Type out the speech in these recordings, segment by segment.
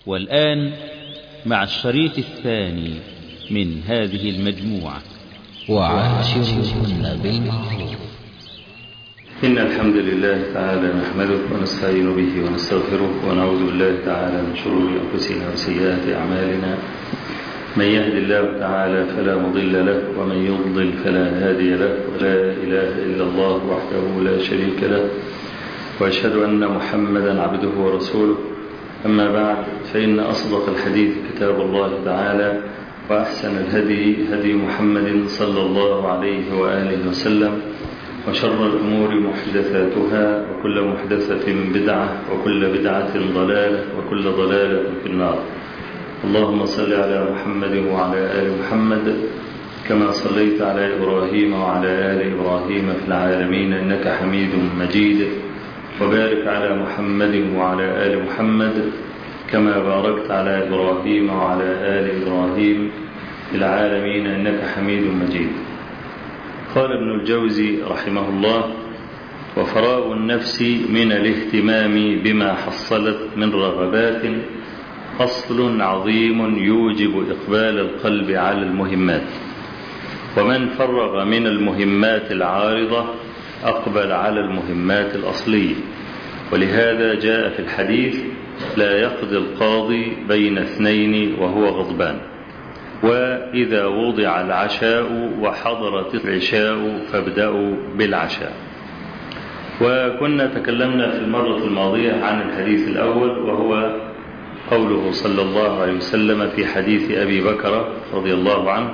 والآن مع الشريط الثاني من هذه المجموعة، وعاشرهن بالمعروف. إن الحمد لله تعالى نحمده ونستعين به ونستغفره ونعوذ بالله تعالى من شرور أنفسنا وسيئات أعمالنا. من يهد الله تعالى فلا مضل له ومن يضلل فلا هادي له، ولا إله إلا الله وحده لا شريك له، وأشهد أن محمدا عبده ورسوله. أما بعد، فإن أصدق الحديث كتاب الله تعالى، وأحسن الهدي هدي محمد صلى الله عليه وآله وسلم، وشر الأمور محدثاتها، وكل محدثة بدعة، وكل بدعة ضلالة، وكل ضلالة في النار. اللهم صل على محمد وعلى آل محمد كما صليت على إبراهيم وعلى آل إبراهيم في العالمين إنك حميد مجيد، وبارك على محمد وعلى آل محمد كما باركت على إبراهيم وعلى آل إبراهيم في العالمين إنك حميد مجيد. قال ابن الجوزي رحمه الله: وفراغ النفس من الاهتمام بما حصلت من رغبات أصل عظيم يوجب إقبال القلب على المهمات، ومن فرغ من المهمات العارضة أقبل على المهمات الأصلية. ولهذا جاء في الحديث: لا يقضي القاضي بين اثنين وهو غضبان، وإذا وضع العشاء وحضرت العشاء فابدأوا بالعشاء. وكنا تكلمنا في المرة الماضية عن الحديث الأول، وهو قوله صلى الله عليه وسلم في حديث أبي بكر رضي الله عنه: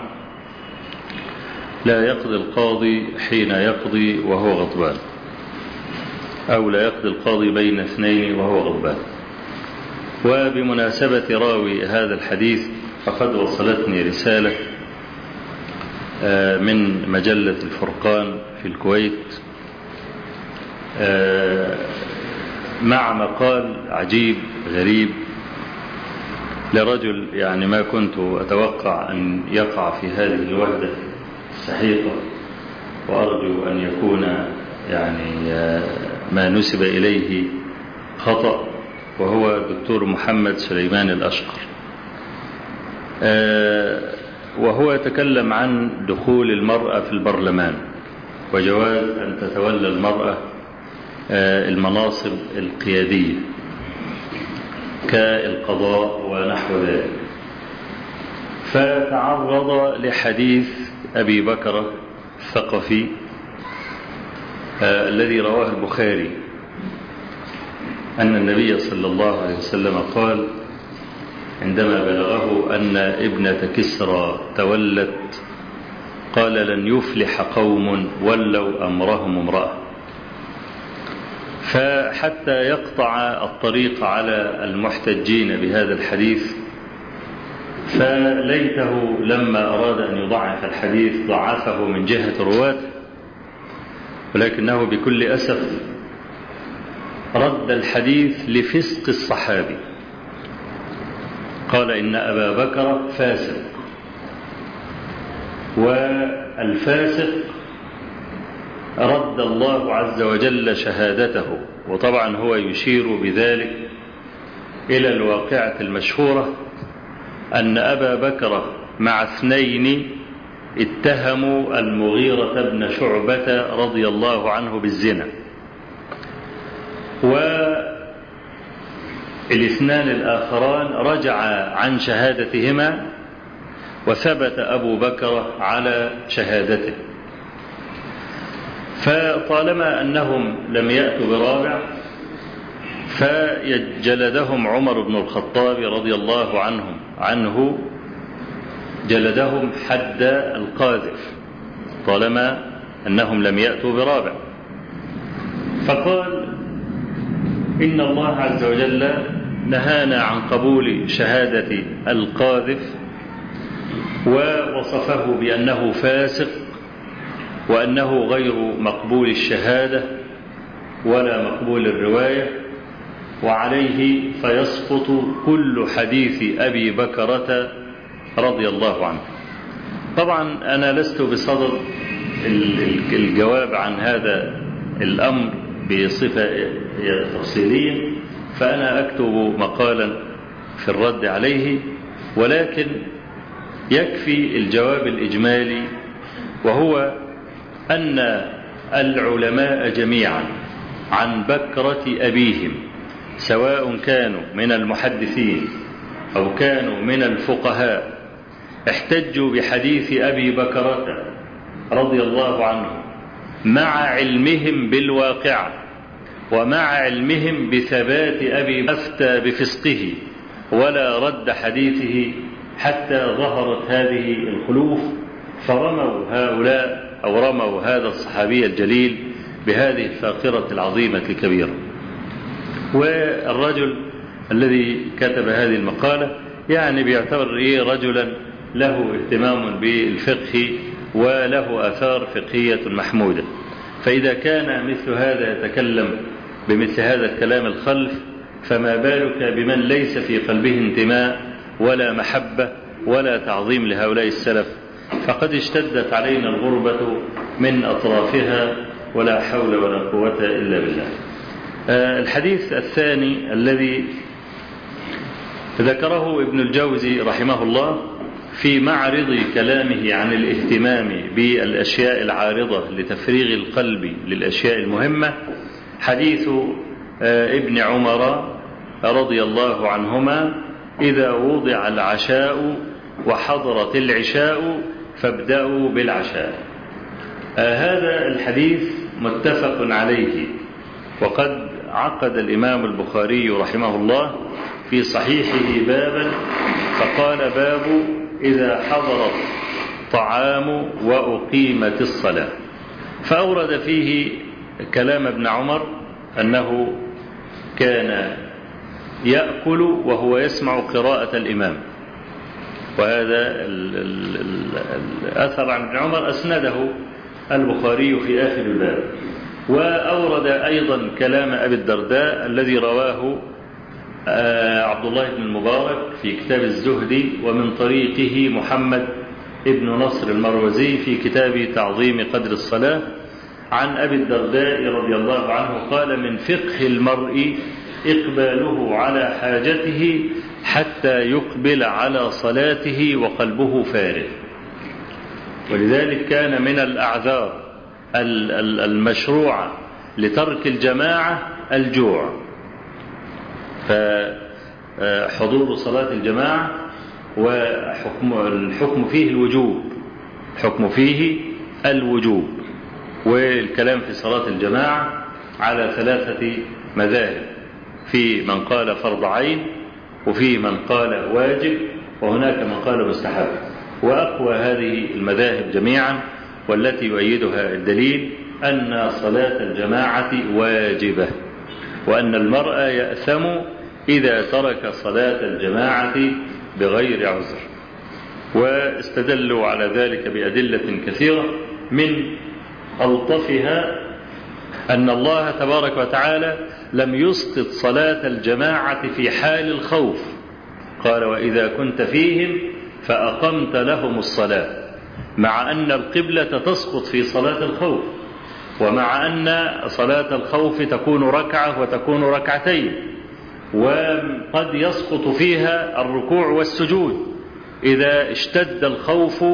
لا يقضي القاضي حين يقضي وهو غضبان، أو لا يقضي القاضي بين اثنين وهو غضبان. وبمناسبة راوي هذا الحديث، فقد وصلتني رسالة من مجلة الفرقان في الكويت مع مقال عجيب غريب لرجل يعني ما كنت أتوقع أن يقع في هذه الوحدة السحيقة، وأرجو أن يكون يعني ما نسب إليه خطأ، وهو الدكتور محمد سليمان الأشقر. وهو يتكلم عن دخول المرأة في البرلمان، وجواز أن تتولى المرأة المناصب القيادية كالقضاء ونحو ذلك. فتعرض لحديث أبي بكر الثقفي الذي رواه البخاري أن النبي صلى الله عليه وسلم قال عندما بلغه أن ابنة كسرى تولت، قال: لن يفلح قوم ولوا أمرهم امرأة. فحتى يقطع الطريق على المحتجين بهذا الحديث، فليته لما أراد أن يضعف الحديث ضعفه من جهة رواته، ولكنه بكل أسف رد الحديث لفسق الصحابي. قال: إن أبا بكر فاسق، والفاسق رد الله عز وجل شهادته. وطبعا هو يشير بذلك إلى الواقعة المشهورة أن أبا بكر مع اثنين اتهموا المغيرة بن شعبة رضي الله عنه بالزنا، والاثنان الآخران رجع عن شهادتهما، وثبت أبو بكر على شهادته. فطالما أنهم لم يأتوا برابع، فجلدهم عمر بن الخطاب رضي الله عنه جلدهم حد القاذف طالما أنهم لم يأتوا برابع. فقال: إن الله عز وجل نهانا عن قبول شهادة القاذف، ووصفه بأنه فاسق، وأنه غير مقبول الشهادة ولا مقبول الرواية، وعليه فيسقط كل حديث أبي بكرة رضي الله عنه. طبعا أنا لست بصدد الجواب عن هذا الأمر بصفة تفصيلية، فأنا أكتب مقالا في الرد عليه، ولكن يكفي الجواب الإجمالي، وهو أن العلماء جميعا عن بكرة أبيهم سواء كانوا من المحدثين أو كانوا من الفقهاء احتجوا بحديث أبي بكرة رضي الله عنه مع علمهم بالواقع ومع علمهم بثبات أبي أفتى بفسقه ولا رد حديثه حتى ظهرت هذه الخلوف، فرموا هؤلاء أو رموا هذا الصحابي الجليل بهذه الفاقرة العظيمة الكبيرة. والرجل الذي كتب هذه المقالة يعني بيعتبر رجلا له اهتمام بالفقه وله آثار فقهية محمودة، فإذا كان مثل هذا يتكلم بمثل هذا الكلام الخلف، فما بالك بمن ليس في قلبه انتماء ولا محبة ولا تعظيم لهؤلاء السلف؟ فقد اشتدت علينا الغربة من أطرافها، ولا حول ولا قوة إلا بالله. الحديث الثاني الذي ذكره ابن الجوزي رحمه الله في معرض كلامه عن الاهتمام بالأشياء العارضة لتفريغ القلب للأشياء المهمة، حديث ابن عمر رضي الله عنهما: إذا وضع العشاء وحضرت العشاء فابدأوا بالعشاء. هذا الحديث متفق عليه، وقد عقد الإمام البخاري رحمه الله في صحيحه بابا فقال: باب إذا حضرت طعام وأقيمت الصلاة، فأورد فيه كلام ابن عمر أنه كان يأكل وهو يسمع قراءة الإمام، وهذا الأثر عن ابن عمر أسنده البخاري في آخر الباب. وأورد أيضا كلام أبي الدرداء الذي رواه عبد الله بن المبارك في كتاب الزهد، ومن طريقه محمد ابن نصر المروزي في كتاب تعظيم قدر الصلاة، عن أبي الدرداء رضي الله عنه قال: من فقه المرء إقباله على حاجته حتى يقبل على صلاته وقلبه فارغ. ولذلك كان من الأعذار المشروعة لترك الجماعة الجوع، فحضور صلاة الجماعة والحكم فيه الوجوب، الحكم فيه الوجوب. والكلام في صلاة الجماعة على 3 مذاهب: في من قال فرض عين، وفي من قال واجب، وهناك من قال مستحب. وأقوى هذه المذاهب جميعا والتي يؤيدها الدليل أن صلاة الجماعة واجبة، وأن المرء يأثم إذا ترك صلاة الجماعة بغير عذر. واستدلوا على ذلك بأدلة كثيرة، من ألطفها أن الله تبارك وتعالى لم يسقط صلاة الجماعة في حال الخوف، قال: وإذا كنت فيهم فأقمت لهم الصلاة، مع أن القبلة تسقط في صلاة الخوف، ومع أن صلاة الخوف تكون ركعة وتكون ركعتين، وقد يسقط فيها الركوع والسجود إذا اشتد الخوف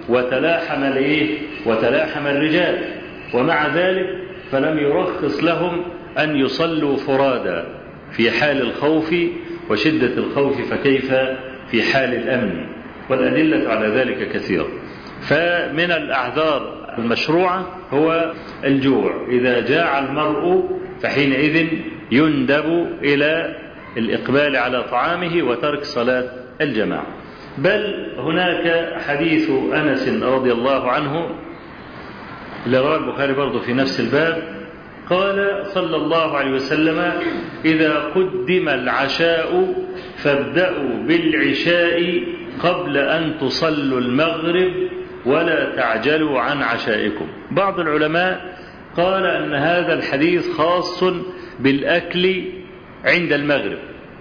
وتلاحم الرجال. ومع ذلك فلم يرخص لهم أن يصلوا فرادا في حال الخوف وشدة الخوف، فكيف في حال الأمن؟ والأدلة على ذلك كثيرة. فمن الأعذار المشروعة هو الجوع، إذا جاع المرء فحينئذ يندب إلى الإقبال على طعامه وترك صلاة الجماعة. بل هناك حديث أنس رضي الله عنه اللي رواه البخاري برضه في نفس الباب، قال صلى الله عليه وسلم: إذا قدم العشاء فابدأوا بالعشاء قبل أن تصلوا المغرب ولا تعجلوا عن عشائكم. بعض العلماء قال أن هذا الحديث خاص بالأكل عند المغرب،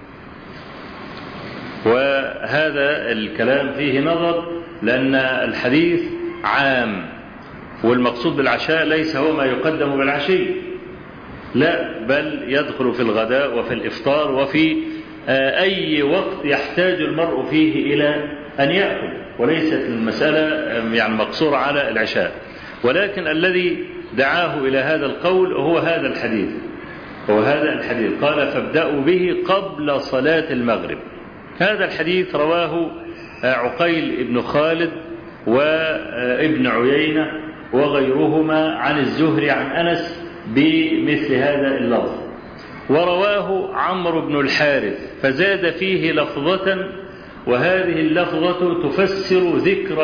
وهذا الكلام فيه نظر، لأن الحديث عام، والمقصود بالعشاء ليس هو ما يقدم بالعشي، لا، بل يدخل في الغداء وفي الإفطار وفي أي وقت يحتاج المرء فيه إلى أن يأكل، وليست المسألة يعني مقصورة على العشاء. ولكن الذي دعاه إلى هذا القول هو هذا الحديث، قال فابدأوا به قبل صلاة المغرب. هذا الحديث رواه عقيل بن خالد وابن عيينة وغيرهما عن الزهري عن أنس بمثل هذا اللفظ. ورواه عمرو بن الحارث فزاد فيه لفظة، وهذه اللفظة تفسر ذكر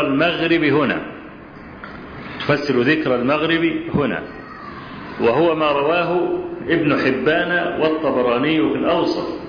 المغرب هنا، وهو ما رواه ابن حبان والطبراني في الأوسط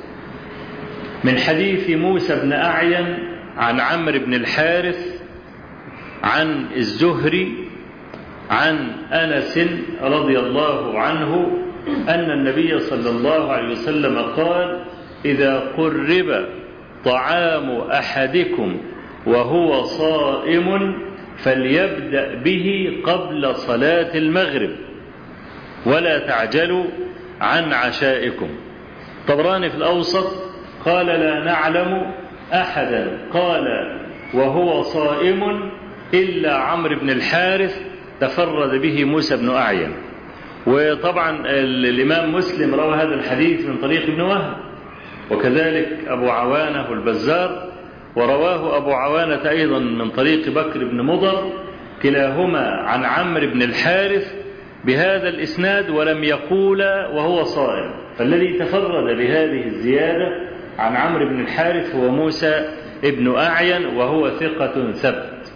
من حديث موسى بن أعين عن عمرو بن الحارث عن الزهري عن أنس رضي الله عنه أن النبي صلى الله عليه وسلم قال: إذا قرب طعام أحدكم وهو صائم فليبدأ به قبل صلاة المغرب ولا تعجلوا عن عشائكم. طبراني في الأوسط قال: لا نعلم أحدا قال وهو صائم إلا عمرو بن الحارث تفرد به موسى بن أعين. وطبعا الإمام مسلم روى هذا الحديث من طريق ابن وهب، وكذلك أبو عوانة البزار، ورواه أبو عوانة أيضا من طريق بكر بن مضر، كلاهما عن عمرو بن الحارث بهذا الإسناد ولم يقول وهو صائم. فالذي تفرد بهذه الزيادة عن عمرو بن الحارث هو موسى ابن أعين، وهو ثقة ثبت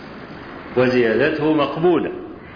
وزيادته مقبولة.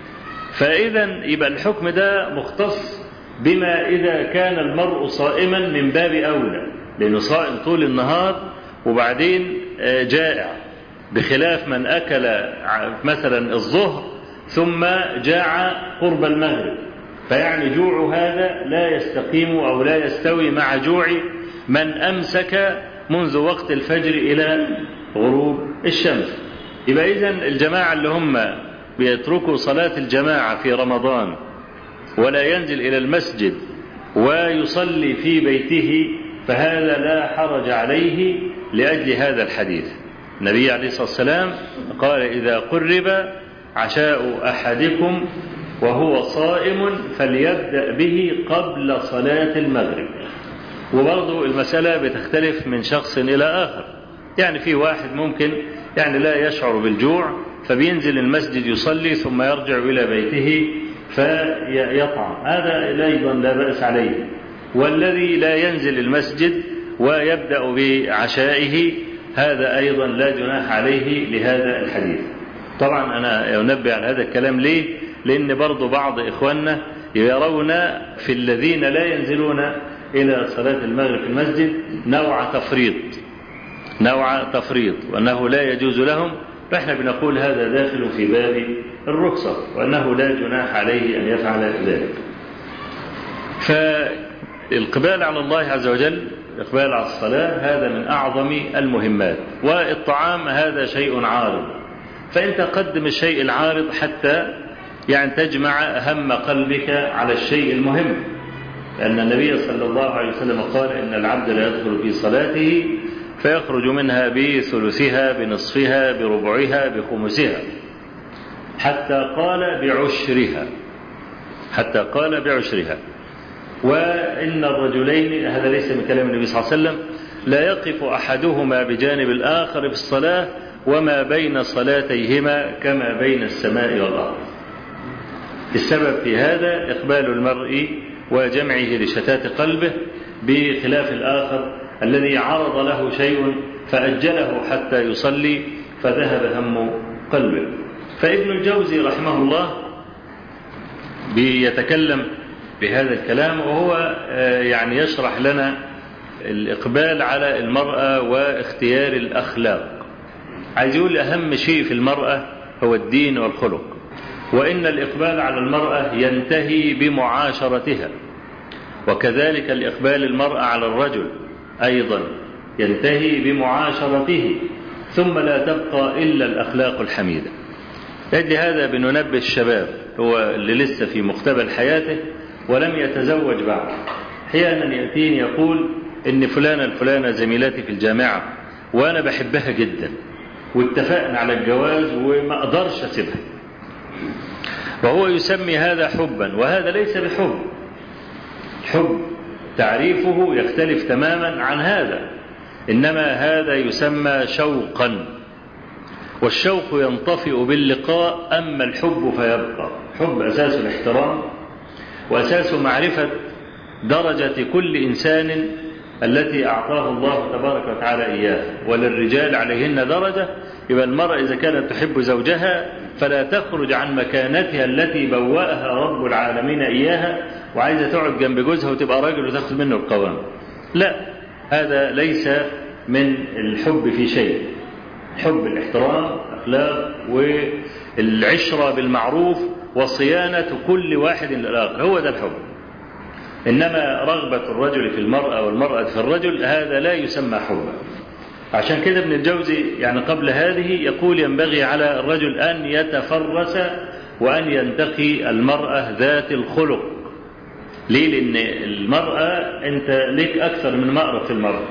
فإذا يبقى الحكم ده مختص بما إذا كان المرء صائما من باب أولى، لأنه صائم طول النهار وبعدين جائع، بخلاف من أكل مثلا الظهر ثم جاع قرب المغرب، فيعني جوع هذا لا يستقيم أو لا يستوي مع جوع من أمسك منذ وقت الفجر إلى غروب الشمس. يبقى إذن الجماعة اللي هم بيتركوا صلاة الجماعة في رمضان ولا ينزل إلى المسجد ويصلي في بيته، فهذا لا حرج عليه لأجل هذا الحديث. النبي عليه الصلاة والسلام قال: إذا قرب عشاء أحدكم وهو صائم فليبدأ به قبل صلاة المغرب. وبرضو المسألة بتختلف من شخص إلى آخر، يعني في واحد ممكن يعني لا يشعر بالجوع فبينزل المسجد يصلي ثم يرجع إلى بيته فيطعم، هذا أيضا لا بأس عليه. والذي لا ينزل المسجد ويبدأ بعشائه هذا أيضا لا جناح عليه لهذا الحديث. طبعا أنا أنبه على هذا الكلام ليه؟ لأن برضو بعض إخواننا يرون في الذين لا ينزلون إلى صلاة المغرب في المسجد نوع تفريط وأنه لا يجوز لهم، فإحنا بنقول هذا داخل في باب الرخصة، وأنه لا جناح عليه أن يفعل ذلك. فالإقبال على الله عز وجل، الإقبال على الصلاة، هذا من أعظم المهمات. والطعام هذا شيء عارض، فأنت قدم الشيء العارض حتى يعني تجمع هم قلبك على الشيء المهم، لأن النبي صلى الله عليه وسلم قال: إن العبد لا يدخل في صلاته فيخرج منها بثلثها بنصفها بربعها بخمسها حتى قال بعشرها. وإن الرجلين، هذا ليس من كلام النبي صلى الله عليه وسلم، لا يقف أحدهما بجانب الآخر في الصلاة وما بين صلاتيهما كما بين السماء والأرض. السبب في هذا إقبال المرء وجمعه لشتات قلبه، بخلاف الآخر الذي عرض له شيء فأجله حتى يصلي فذهب هم قلبه. فابن الجوزي رحمه الله بيتكلم بهذا الكلام، وهو يعني يشرح لنا الإقبال على المرأة واختيار الأخلاق. عايز يقول أهم شيء في المرأة هو الدين والخلق، وإن الإقبال على المرأة ينتهي بمعاشرتها، وكذلك الإقبال المرأة على الرجل أيضا ينتهي بمعاشرته، ثم لا تبقى إلا الأخلاق الحميدة. لهذا بننبه الشباب هو اللي لسه في مقتبل حياته ولم يتزوج بعد، أحيانا يأتين يقول: إن فلانة الفلانة زميلتي في الجامعة وأنا بحبها جدا واتفقنا على الجواز وما أقدرش أسيبها، وهو يسمي هذا حبا، وهذا ليس بحب. الحب تعريفه يختلف تماما عن هذا، إنما هذا يسمى شوقا، والشوق ينطفئ باللقاء، أما الحب فيبقى. حب أساس الاحترام وأساس معرفة درجة كل إنسان التي أعطاه الله تبارك وتعالى إياه، وللرجال عليهن درجة. يبقى المرأة إذا كانت تحب زوجها فلا تخرج عن مكانتها التي بوأها رب العالمين إياها، وعايزة تقعد جنب جوزها وتبقى راجل وتاخذ منه القوام. لا، هذا ليس من الحب في شيء. حب الاحترام، الأخلاق، والعشرة بالمعروف، وصيانة كل واحد للآخر، هو ده الحب. إنما رغبة الرجل في المرأة والمرأة في الرجل هذا لا يسمى حبا. عشان كده ابن الجوزي يعني قبل هذه يقول ينبغي على الرجل أن يتفرس وأن ينتقي المرأة ذات الخلق. ليه؟ لأن المرأة أنت لك أكثر من مأرب في المرأة،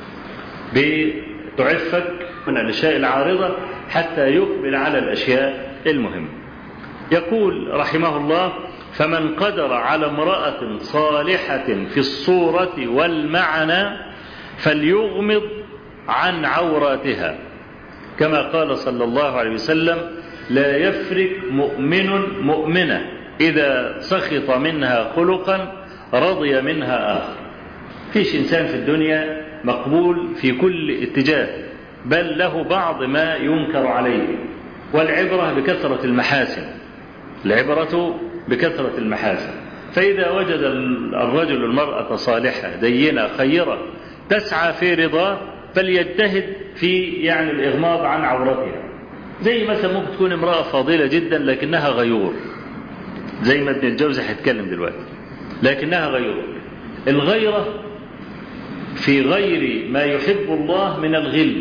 بتعفك من الأشياء العارضة حتى يقبل على الأشياء المهمة. يقول رحمه الله: فمن قدر على امرأة صالحة في الصورة والمعنى فليغمض عن عوراتها، كما قال صلى الله عليه وسلم: لا يفرق مؤمن مؤمنة إذا سخط منها خلقا رضي منها آخر. فيش إنسان في الدنيا مقبول في كل اتجاه، بل له بعض ما ينكر عليه، والعبرة بكثرة المحاسن، العبرة بكثرة المحاسن. فإذا وجد الرجل المرأة صالحة دينة خيرة تسعى في رضاه فليجتهد في يعني الإغماض عن عورتها. زي مثلا ممكن تكون امرأة فاضلة جدا لكنها غيور، زي ما ابن الجوزي هيتكلم دلوقتي، لكنها غيور. الغيرة في غير ما يحب الله من الغل،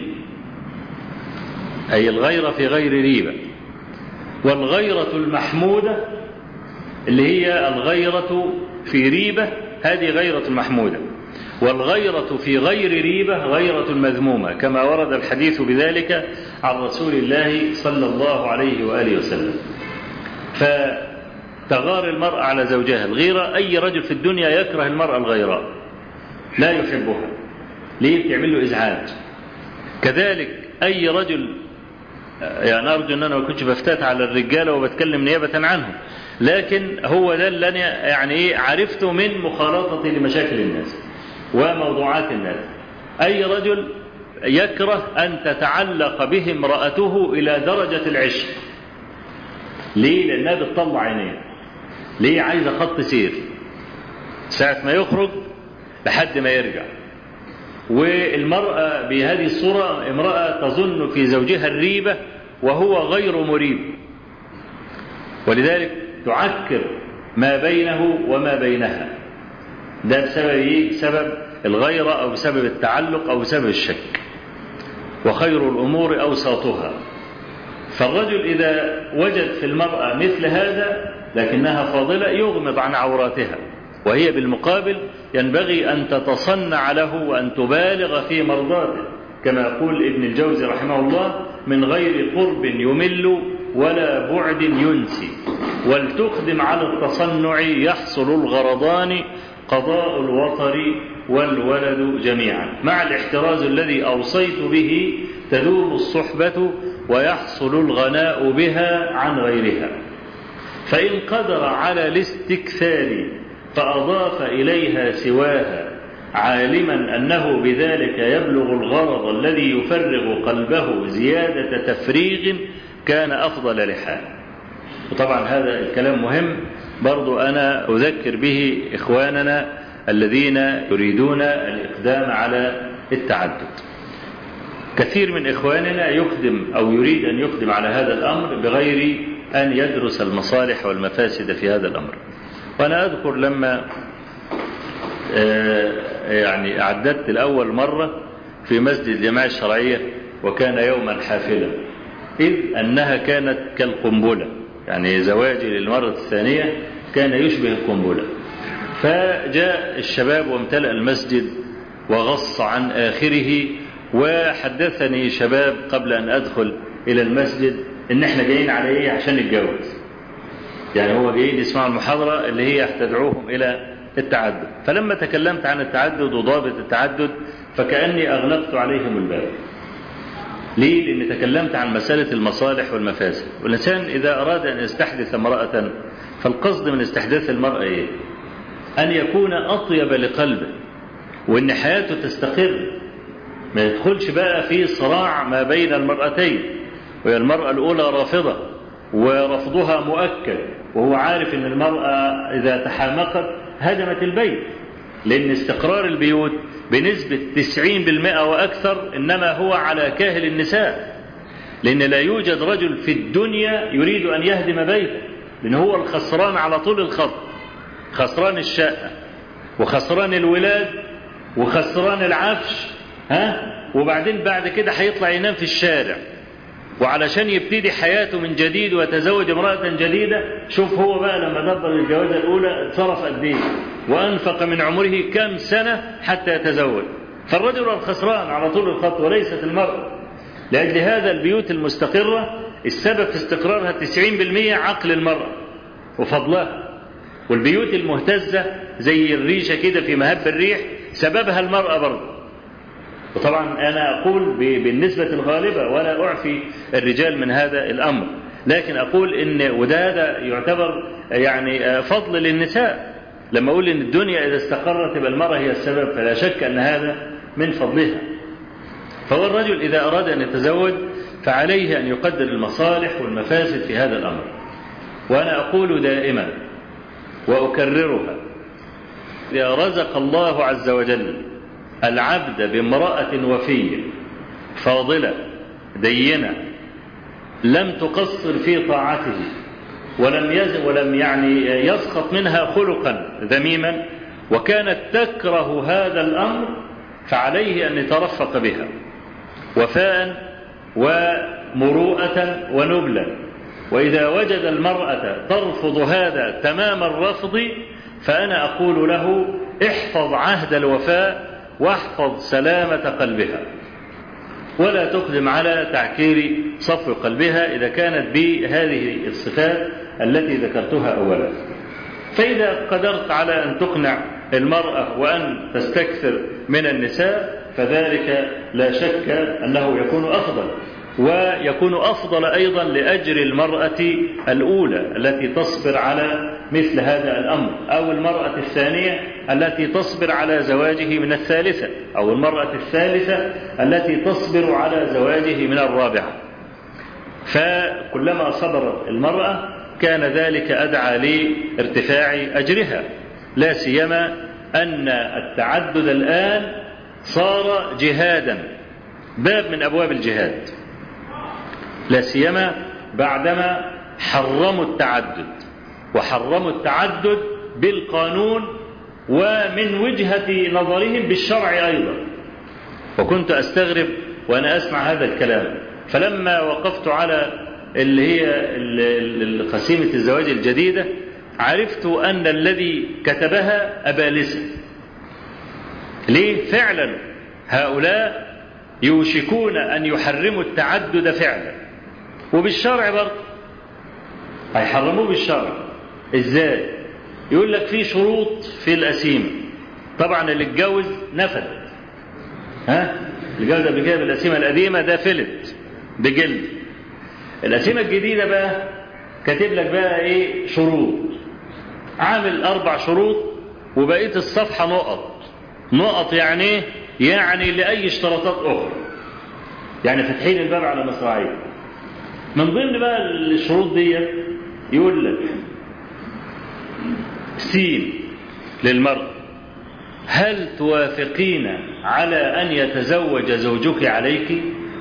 أي الغيرة في غير ريبة. والغيرة المحمودة اللي هي الغيرة في ريبة، هذه غيرة محمودة. والغيرة في غير ريبة غيرة مذمومة، كما ورد الحديث بذلك عن رسول الله صلى الله عليه وآله وسلم. فتغار المرأة على زوجها الغيرة. أي رجل في الدنيا يكره المرأة الغيراء، لا يحبها. ليه؟ بتعمل له إزعاج. كذلك أي رجل، يعني أرجو أن أنا ما كنتش بفتات على الرجالة وبتكلم نيابة عنهم، لكن هو ده اللي أنا يعني عرفته من مخالطتي لمشاكل الناس وموضوعات الناس. أي رجل يكره أن تتعلق به امرأته إلى درجة العشق. ليه؟ لأنها بتطلع عينيه. ليه؟ عايزة خط سير ساعة ما يخرج لحد ما يرجع. والمرأة بهذه الصورة امرأة تظن في زوجها الريبة وهو غير مريب، ولذلك تعكر ما بينه وما بينها. ده بسبب ايه؟ بسبب الغيرة أو بسبب التعلق أو بسبب الشك. وخير الأمور أوساطها. فالرجل إذا وجد في المرأة مثل هذا لكنها فاضلة يغمض عن عوراتها، وهي بالمقابل ينبغي أن تتصنع له وأن تبالغ في مرضاته، كما يقول ابن الجوزي رحمه الله: من غير قرب يمل ولا بعد ينسي، ولتقدم على التصنع يحصل الغرضان، قضاء الوطر والولد جميعا، مع الاحتراز الذي أوصيت به تدوم الصحبة ويحصل الغناء بها عن غيرها. فإن قدر على الاستكثار فأضاف إليها سواها، عالما أنه بذلك يبلغ الغرض الذي يفرغ قلبه زيادة تفريغ كان أفضل لحال. وطبعا هذا الكلام مهم برضو، أنا أذكر به إخواننا الذين يريدون الإقدام على التعدد. كثير من إخواننا يقدم أو يريد أن يقدم على هذا الأمر بغير أن يدرس المصالح والمفاسد في هذا الأمر. وأنا أذكر لما يعني أعددت الأول مرة في مسجد الجماعة الشرعية، وكان يوما حافلا، إذ أنها كانت كالقنبلة، يعني زواجي للمرة الثانية كان يشبه القنبلة. فجاء الشباب وامتلأ المسجد وغص عن آخره. وحدثني شباب قبل أن أدخل إلى المسجد إن إحنا جايين على إيه عشان نتجوز، يعني هو جايين يسمعوا المحاضرة اللي هي هتدعوهم إلى التعدد. فلما تكلمت عن التعدد وضابط التعدد فكأني أغلقت عليهم الباب. ليه؟ لأني تكلمت عن مسألة المصالح والمفاسد. والإنسان إذا أراد أن يستحدث امرأة فالقصد من استحداث المرأة إيه؟ أن يكون أطيب لقلبه، وأن حياته تستقر، ما يدخلش بقى في صراع ما بين المرأتين، وهي المرأة الأولى رافضة ورفضها مؤكد، وهو عارف أن المرأة إذا تحامقت هدمت البيت، لأن استقرار البيوت بنسبة 90% وأكثر إنما هو على كاهل النساء، لأن لا يوجد رجل في الدنيا يريد أن يهدم بيته، لأن هو الخسران على طول الخط، خسران الشقة وخسران الولاد وخسران العفش، وبعدين بعد كده هيطلع ينام في الشارع، وعلشان يبتدي حياته من جديد ويتزوج امرأة جديدة. شوف هو بقى لما دبر الجوازة الأولى اتصرف قد ايه وأنفق من عمره كم سنة حتى يتزوج. فالرجل الخسران على طول الخط وليست المرأة. لأجل هذا البيوت المستقرة السبب في استقرارها 90% عقل المرأة وفضلها، والبيوت المهتزة زي الريشة كده في مهب الريح سببها المرأة برضه. وطبعا أنا أقول بالنسبة الغالبة ولا أعفي الرجال من هذا الأمر، لكن أقول إن وده يعتبر يعني فضل للنساء. لما أقول إن الدنيا إذا استقرت يبقى المرأة هي السبب، فلا شك أن هذا من فضلها. فهو الرجل إذا أراد أن يتزوج فعليه أن يقدر المصالح والمفاسد في هذا الأمر. وأنا أقول دائما وأكررها: إذا رزق الله عز وجل العبد بامرأة وفية فاضلة دينة لم تقصر في طاعته ولم يعني يسخط منها خلقا ذميما، وكانت تكره هذا الأمر، فعليه أن يترفق بها وفاء ومروءة ونبلا. وإذا وجد المرأة ترفض هذا تمام الرفض فأنا أقول له: احفظ عهد الوفاء واحفظ سلامة قلبها، ولا تقدم على تعكير صفو قلبها إذا كانت بهذه الصفات التي ذكرتها أولا. فإذا قدرت على أن تقنع المرأة وأن تستكثر من النساء فذلك لا شك أنه يكون أفضل، ويكون أفضل أيضا لأجر المرأة الأولى التي تصبر على مثل هذا الأمر، أو المرأة الثانية التي تصبر على زواجه من الثالثة، أو المرأة الثالثة التي تصبر على زواجه من الرابعة. فكلما صبرت المرأة كان ذلك أدعى لارتفاع أجرها، لا سيما أن التعدد الآن صار جهادا، باب من أبواب الجهاد، لا سيما بعدما حرموا التعدد، وحرموا التعدد بالقانون ومن وجهة نظرهم بالشرع أيضا. وكنت أستغرب وأنا أسمع هذا الكلام، فلما وقفت على اللي هي قسيمة الزواج الجديدة عرفت أن الذي كتبها أبالسة. ليه؟ فعلا هؤلاء يوشكون أن يحرموا التعدد فعلا، وبالشرع برضه هيحرموه بالشرع. إزاي؟ يقول لك في شروط في القسيمة. طبعا اللي اتجوز نفد، اللي اتجوز قبل كده بالقسيمة القديمة ده فلت بجلد. القسيمة الجديدة بقى كاتب لك بقى ايه شروط، عامل 4 شروط وبقية الصفحة نقط يعني ايه؟ يعني لأي اشتراطات أخرى، يعني فتحين الباب على مصراعيه. من ضمن بقى الشروط دي يقول لك سين للمرء: هل توافقين على أن يتزوج زوجك عليك؟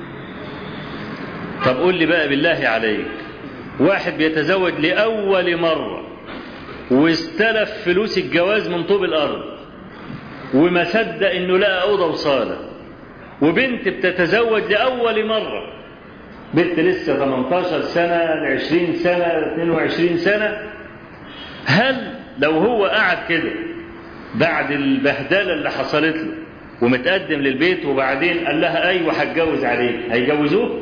طب قول لي بقى بالله عليك، واحد بيتزوج لأول مرة واستلف فلوس الجواز من طوب الأرض وما صدق إنه لقى أوضة وصالة، وبنت بتتزوج لأول مرة، بنت لسه 18 سنة 20 سنة 22 سنة، هل لو هو قاعد كده بعد البهدلة اللي حصلت له ومتقدم للبيت وبعدين قال لها أيوة هتجوز عليه، هيجوزوه؟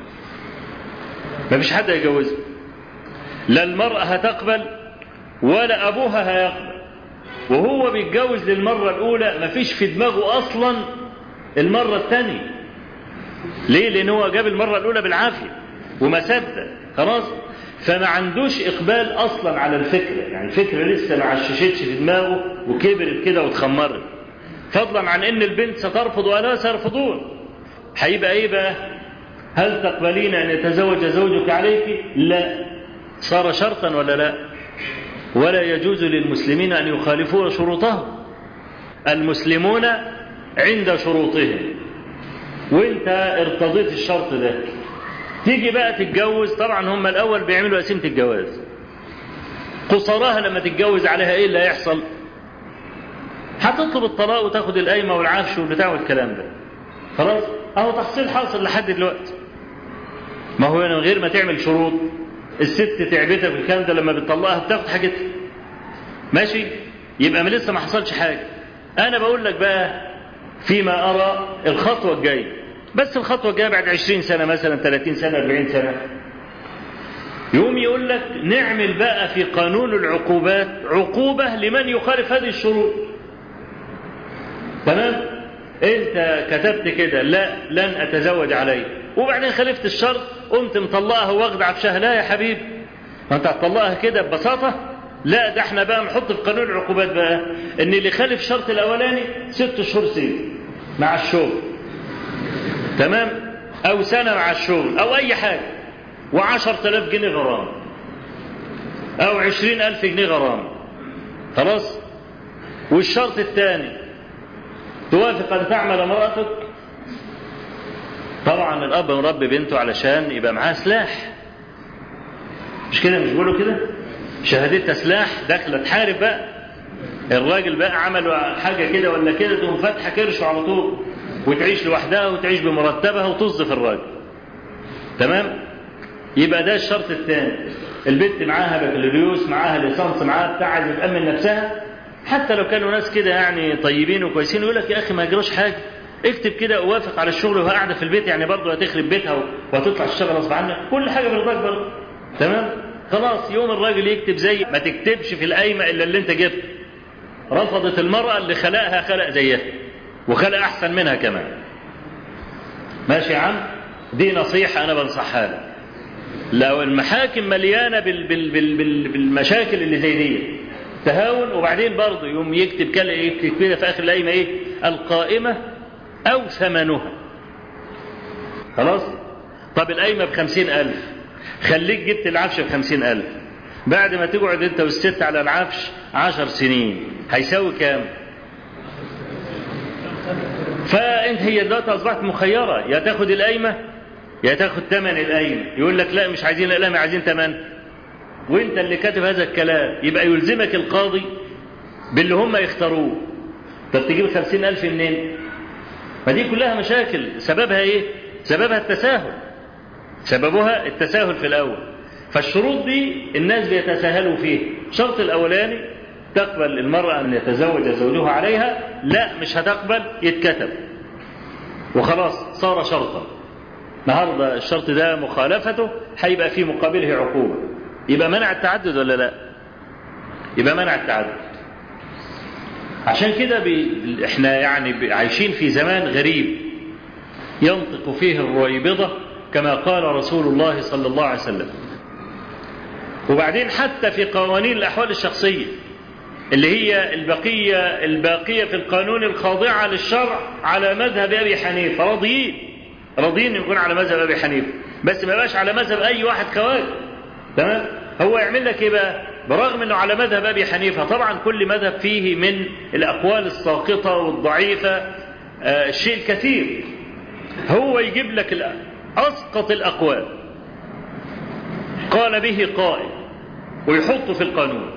ما فيش حد هيجوزه، لا المرأة هتقبل ولا أبوها هيقبل. وهو بيتجوز للمرة الأولى ما فيش في دماغه أصلا المرة الثانية. ليه؟ لأن هو جاب المرة الأولى بالعافية وما صدق خلاص، فما عندوش إقبال أصلا على الفكرة، يعني الفكرة لسه ما عششتش في دماغه وكبرت كده وتخمرت، فضلا عن إن البنت سترفض ولا سيرفضون. هيبقى إيه بقى؟ هل تقبلين أن يتزوج زوجك عليك؟ لا. صار شرطا ولا لا؟ ولا يجوز للمسلمين أن يخالفوا شروطهم، المسلمون عند شروطهم، وانت ارتضيت الشرط ده، تيجي بقى تتجوز. طبعا هم الأول بيعملوا قسيمة الجواز، قصراها لما تتجوز عليها ايه اللي هيحصل؟ هتطلب الطلاق وتاخد القايمة والعفش والبتاع والكلام ده، خلاص اهو تحصيل حاصل لحد دلوقتي. ما هو من غير ما تعمل شروط، الست تعبتها في الكلام ده لما بتطلقها بتاخد حاجتها، ماشي؟ يبقى ما لسه ما حصلش حاجة. انا بقول لك بقى فيما ارى الخطوة الجاية، بس الخطوة الجاية بعد 20 سنة مثلا، 30 سنة، 40 سنة، يقوم يقول لك نعمل بقى في قانون العقوبات عقوبة لمن يخالف هذه الشروط. تمام؟ انت كتبت كده لا لن اتزوج عليه، وبعدين خالفت الشرط قمت مطلقها واخد عفشها، لا يا حبيبي، ما انت هتطلقها كده ببساطة؟ لا، ده احنا بقى نحط في قانون العقوبات بقى ان اللي خالف الشرط الاولاني 6 شهور سجن مع الشغل، تمام؟ او سنة مع الشغل او اي حاجة، و10,000 جنيه غرام او 20,000 جنيه غرام، خلاص؟ والشرط الثاني توافق ان تعمل امرأتك. طبعا الاب مربي بنته علشان يبقى معاه سلاح، مش كده؟ مش بيقولوا كده؟ شهادتها سلاح، داخله تحارب بقى. الراجل بقى عملوا حاجه كده ولا كده تقوم فاتحه كرشه على طول، وتعيش لوحدها وتعيش بمرتبها وطز في الراجل، تمام؟ يبقى ده الشرط الثاني. البنت معاها بكالوريوس، معاها ليسانس، معاها بتاع، عايزه تامن نفسها. حتى لو كانوا ناس كده يعني طيبين وكويسين يقول لك يا اخي ما يجراش حاجه، اكتب كده اوافق على الشغل وهي قاعده في البيت، يعني برضه هتخرب بيتها وهتطلع تشتغل غصب عنك، كل حاجه برضاك برضه، تمام؟ خلاص يوم الراجل يكتب زي ما تكتبش في القايمه الا اللي انت جبته. رفضت المراه اللي خلقها خلق زيها وخلق احسن منها كمان. ماشي يا عم؟ دي نصيحه انا بنصحها لك. لو المحاكم مليانه بالمشاكل اللي زي دي تهاون، وبعدين برضه يوم يكتب كده في اخر القايمه ايه؟ القائمه او ثمنها. خلاص؟ طب القايمه ب50,000، خليك جبت العفش ب50,000، بعد ما تقعد انت والست على العفش 10 سنين هيساوي كام؟ فانت هي دلوقتي اصبحت مخيره، يا تاخد القايمه يا تاخد ثمن القايمه. يقول لك لا مش عايزين القايمه، عايزين ثمن، وانت اللي كاتب هذا الكلام، يبقى يلزمك القاضي باللي هم يختاروه. طب تجيب 50,000 منين؟ ما دي كلها مشاكل. سببها ايه؟ سببها التساهل، سببها التساهل في الأول. فالشروط دي الناس بيتساهلوا فيه. الشرط الأولاني تقبل المرأة أن يتزوج زوجها عليها، لا مش هتقبل، يتكتب وخلاص صار شرطا. النهارده الشرط ده مخالفته هيبقى في مقابله عقوبة، يبقى منع التعدد ولا لا؟ يبقى منع التعدد. عشان كده احنا يعني عايشين في زمان غريب ينطق فيه الرويبضة كما قال رسول الله صلى الله عليه وسلم. وبعدين حتى في قوانين الأحوال الشخصية اللي هي الباقية في القانون الخاضعة للشرع على مذهب أبي حنيفة، راضيين يكون على مذهب أبي حنيفة، بس ما بقاش على مذهب أي واحد خواج، تمام؟ هو يعمل لك إيه بقى؟ برغم أنه على مذهب أبي حنيفة، طبعا كل مذهب فيه من الأقوال الساقطة والضعيفة الشيء الكثير، هو يجيب لك أسقط الأقوال قال به قائل ويحطه في القانون.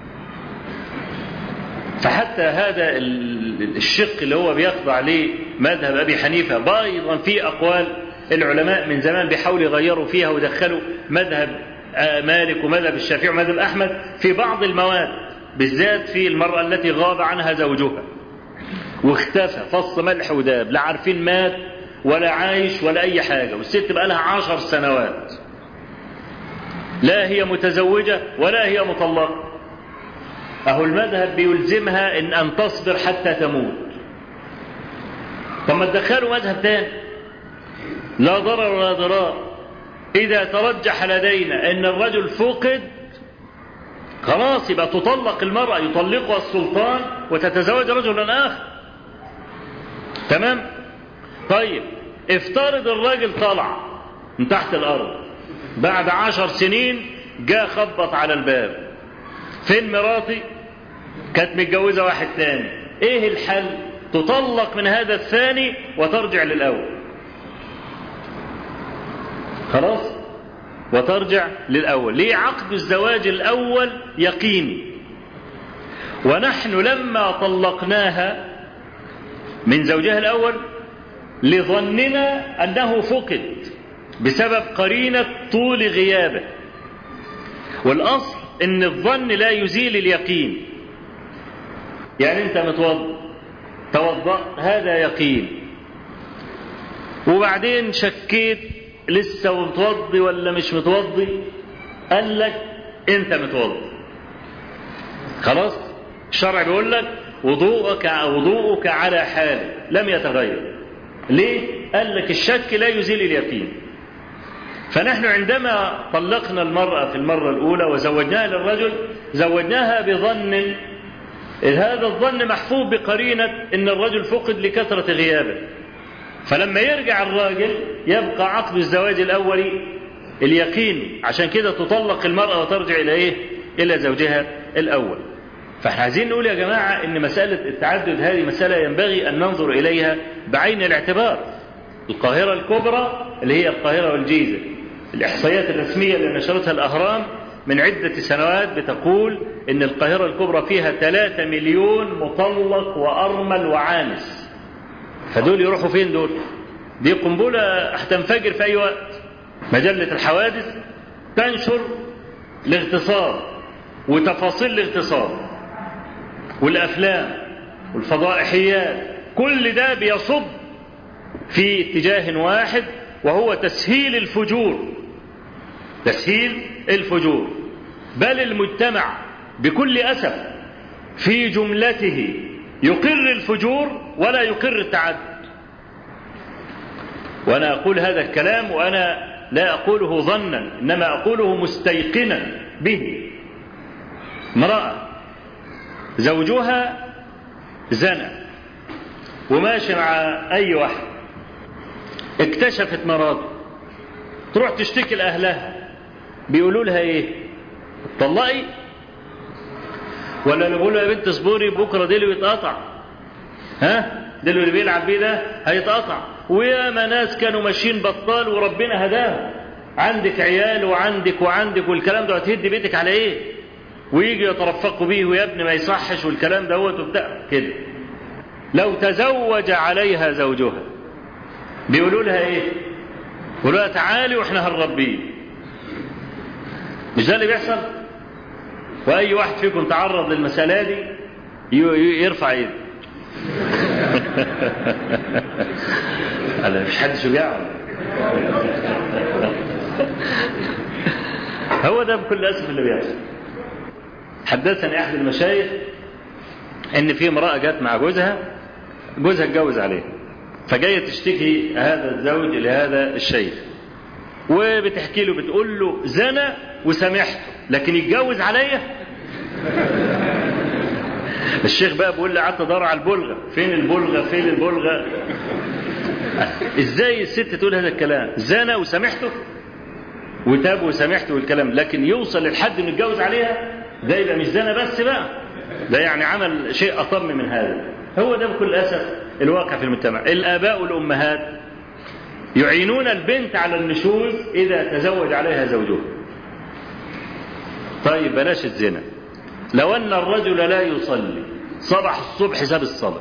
فحتى هذا الشق اللي هو بيخضع ليه مذهب أبي حنيفة أيضا في أقوال العلماء من زمان بيحاولوا يغيروا فيها ودخلوا مذهب مالك ومذهب الشافعي ومذهب أحمد في بعض المواد، بالذات في المرأة التي غاب عنها زوجها. واختفى فص ملح وداب، لا عارفين مات ولا عايش ولا أي حاجة، والست بقى لها 10 سنوات لا هي متزوجة ولا هي مطلقة، أهو المذهب بيلزمها أن تصبر حتى تموت. طب ما تدخلوا مذهب تاني، لا ضرر ولا ضرار. إذا ترجح لدينا أن الرجل فقد خلاص يبقى تطلق المرأة، يطلقها السلطان وتتزوج رجلا آخر. تمام؟ طيب افترض الراجل طلع من تحت الأرض بعد 10 سنين، جاء خبط على الباب، فين مراتي؟ كانت متجوزة واحد تاني. ايه الحل؟ تطلق من هذا الثاني وترجع للأول، خلاص، وترجع للأول. ليه؟ عقد الزواج الأول يقيني، ونحن لما طلقناها من زوجها الأول لظننا أنه فقد بسبب قرينة طول غيابه، والأصل إن الظن لا يزيل اليقين. يعني أنت توضأ هذا يقين، وبعدين شكيت لسه متوضي ولا مش متوضي، قال لك أنت متوضي، خلاص. الشرع بيقول لك وضوءك على حال لم يتغير. ليه؟ قال لك الشك لا يزيل اليقين. فنحن عندما طلقنا المرأة في المرة الأولى وزوجناها للرجل، زوجناها بظن، هذا الظن محفوظ بقرينة إن الرجل فقد لكثرة غيابه، فلما يرجع الراجل يبقى عقد الزواج الأولي اليقين. عشان كده تطلق المرأة وترجع إلى إيه؟ إلى زوجها الأول. فاحنا عايزين نقول يا جماعة إن مسألة التعدد هذه مسألة ينبغي أن ننظر إليها بعين الاعتبار. القاهرة الكبرى اللي هي القاهرة والجيزة، الإحصائيات الرسمية اللي نشرتها الأهرام من عدة سنوات بتقول إن القاهرة الكبرى فيها 3 مليون مطلق وأرمل وعانس. فدول يروحوا فين دول؟ دي قنبلة هتنفجر في أي وقت. مجلة الحوادث تنشر الاغتصاب وتفاصيل الاغتصاب والأفلام والفضائحيات، كل ده بيصب في اتجاه واحد، وهو تسهيل الفجور. تسهيل الفجور. بل المجتمع بكل أسف في جملته يقر الفجور ولا يقر التعدد. وأنا أقول هذا الكلام وأنا لا أقوله ظنا، إنما أقوله مستيقنا به. امرأة زوجها زنى وماشي مع أي واحد، اكتشفت مراته، تروح تشتكي لأهلها، بيقولوا لها ايه؟ طلقي؟ ولا اللي بيقولوا يا بنت اصبري بكره ديله يتقطع، ها؟ ديله اللي بيلعب بيه ده هيتقطع. وياما ناس كانوا ماشيين بطال وربنا هداهم، عندك عيال وعندك والكلام ده، هتهد بيتك على ايه؟ ويجي يترفقوا بيه ويا ابني ما يصحش والكلام دوت وبتاع كده. لو تزوج عليها زوجها بيقولوا لها ايه؟ بيقولوا لها تعالي واحنا هنربيه. مش ده اللي بيحصل؟ واي واحد فيكم تعرض للمسألة دي يرفع ايده. انا مش حد شجاع. هو ده بكل اسف اللي بيحصل. حدثني احد المشايخ ان في امرأة جت مع جوزها اتجوز عليها، فجاية تشتكي هذا الزوج لهذا الشيخ، وبتحكي له بتقول له زنى وسامحته لكن يتجوز عليا. الشيخ بقى بيقول لي قعدت ادور على البلغة، فين البلغة؟ ازاي الست تقول هذا الكلام؟ زنى وسامحته وتاب وسامحته والكلام، لكن يوصل للحد انه يتجوز عليها؟ ده يبقى مش زنى بس بقى، ده يعني عمل شيء اطم من هذا. هو ده بكل اسف الواقع في المجتمع. الاباء والامهات يعينون البنت على النشوز اذا تزوج عليها زوجها. طيب بلاش الزنا، لو ان الرجل لا يصلي صبح الصبح ساب الصلاة،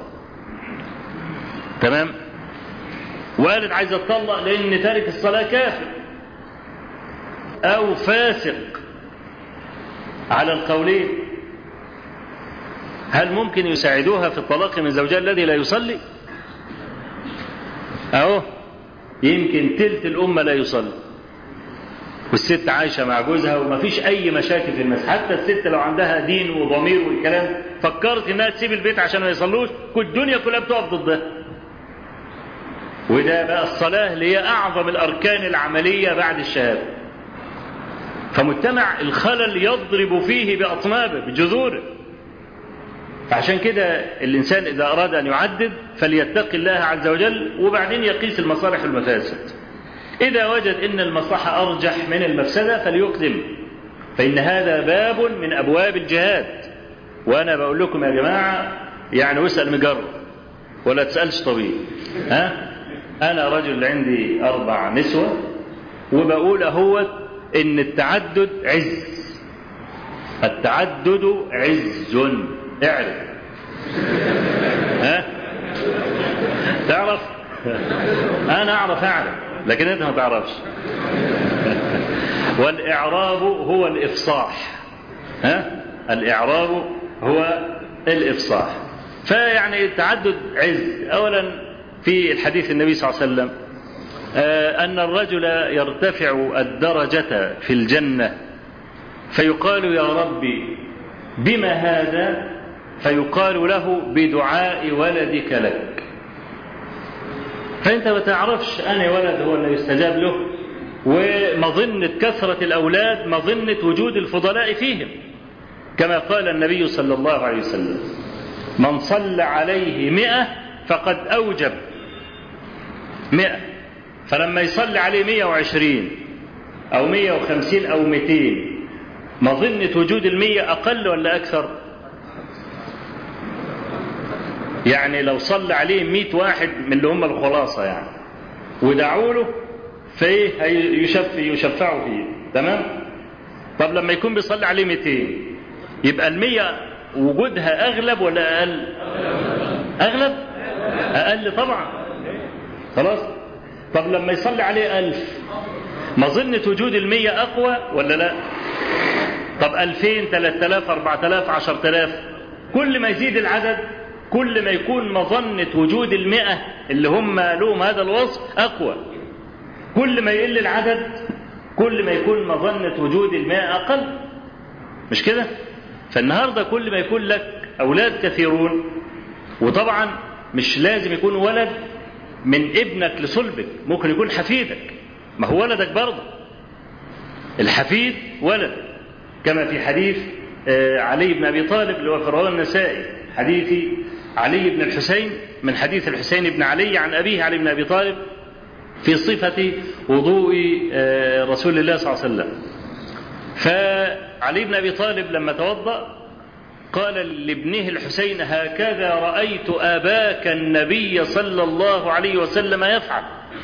تمام، وقالت عايزة تطلق لان تارك الصلاة كافر او فاسق على القولين، هل ممكن يساعدوها في الطلاق من زوجها الذي لا يصلي؟ اهو يمكن تلت الأمة لا يصلي، والست عايشة مع جوزها وما فيش أي مشاكل في المسجد. حتى الست لو عندها دين وضمير والكلام فكرت إنها تسيب البيت عشان ما يصلوش، كل الدنيا كلها بتقف ضدها. وده بقى الصلاة اللي هي أعظم الأركان العملية بعد الشهادة. فمجتمع الخلل يضرب فيه بأطنابه بجذوره. فعشان كده الإنسان إذا أراد أن يعدد فليتق الله عز وجل، وبعدين يقيس المصالح والمفاسد. إذا وجد أن المصلحة أرجح من المفسدة فليقدم، فإن هذا باب من أبواب الجهاد. وأنا بقول لكم يا جماعة يعني واسأل مجرب ولا تسألش طبيب. أنا رجل عندي 4 نسوة وبقول أهوت إن التعدد عز، التعدد عز. اعرف تعرف؟ أنا أعرف لكن أنت ما تعرفش. والإعراب هو الإفصاح. الإعراب هو الإفصاح. فيعني التعدد عز. أولا في الحديث النبي صلى الله عليه وسلم أن الرجل يرتفع الدرجة في الجنة فيقال يا ربي بما هذا؟ فيقال له بدعاء ولدك لك. فأنت ما تعرفش أنا ولد هو اللي يستجاب له، ومظنة كثرة الأولاد مظنة وجود الفضلاء فيهم، كما قال النبي صلى الله عليه وسلم من صلى عليه 100 فقد أوجب 100. فلما يصلي عليه 120 أو 150 أو 200 مظنة وجود 100 أقل ولا أكثر؟ يعني لو صلى عليه 100 واحد من اللي هم الخلاصة يعني ودعوا له فيه يشفعوا فيه، تمام؟ طب لما يكون بيصلي عليه 200 يبقى 100 وجودها أغلب ولا أقل؟ أغلب؟ أقل طبعا. خلاص؟ طب لما يصلي عليه 1000 مظنة وجود 100 أقوى ولا لا؟ طب 2000 3000 4000 10000 كل ما يزيد العدد كل ما يكون مظنة وجود 100 اللي هم لهم هذا الوصف أقوى. كل ما يقل العدد كل ما يكون مظنة وجود 100 أقل. مش كده؟ فالنهاردة كل ما يكون لك أولاد كثيرون، وطبعا مش لازم يكون ولد من ابنك لصلبك، ممكن يكون حفيدك، ما هو ولدك برضه. الحفيد ولد، كما في حديث علي بن أبي طالب اللي هو في رواه النسائي، حديث علي بن الحسين من حديث الحسين بن علي عن أبيه علي بن أبي طالب في صفة وضوء رسول الله صلى الله عليه وسلم. فعلي بن أبي طالب لما توضأ قال لابنه الحسين هكذا رأيت أباك النبي صلى الله عليه وسلم يفعل.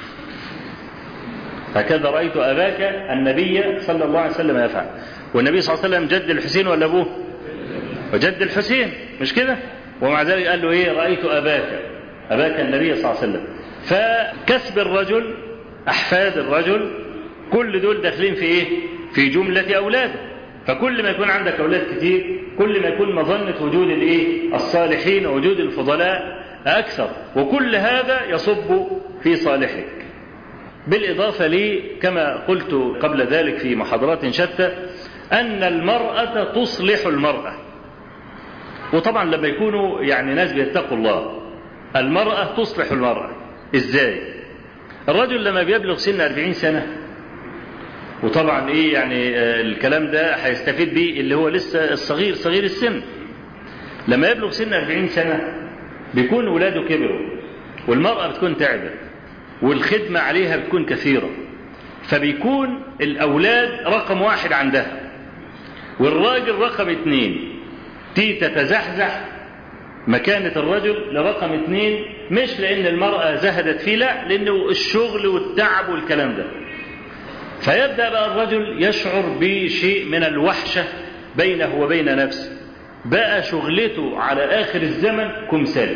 هكذا رأيت أباك النبي صلى الله عليه وسلم يفعل. والنبي صلى الله عليه وسلم جد الحسين ولا أبوه؟ وجد الحسين، مش كده؟ ومع ذلك قال له إيه؟ رأيت أباك النبي صلى الله عليه وسلم. فكسب الرجل أحفاد الرجل كل دول داخلين في إيه؟ في جملة أولاده. فكل ما يكون عندك أولاد كتير كل ما يكون مظنة وجود الإيه؟ الصالحين ووجود الفضلاء أكثر، وكل هذا يصب في صالحك. بالإضافة لي كما قلت قبل ذلك في محاضرات شتى أن المرأة تصلح المرأة. وطبعا لما يكونوا يعني ناس بيتقوا الله المرأة تصلح المرأة. إزاي؟ الرجل لما بيبلغ سن 40 سنة، وطبعا إيه يعني الكلام ده هيستفيد بيه اللي هو لسه الصغير صغير السن. لما يبلغ سن 40 سنة بيكون ولاده كبروا، والمرأة بتكون تعبت، والخدمة عليها بتكون كثيرة، فبيكون الأولاد رقم 1 عندها، والراجل رقم 2. تتزحزح مكانة الرجل لرقم 2، مش لأن المرأة زهدت فيه، لا، لأنه الشغل والتعب والكلام ده. فيبدأ بقى الرجل يشعر بشيء من الوحشة بينه وبين نفسه، بقى شغلته على آخر الزمن كمثال،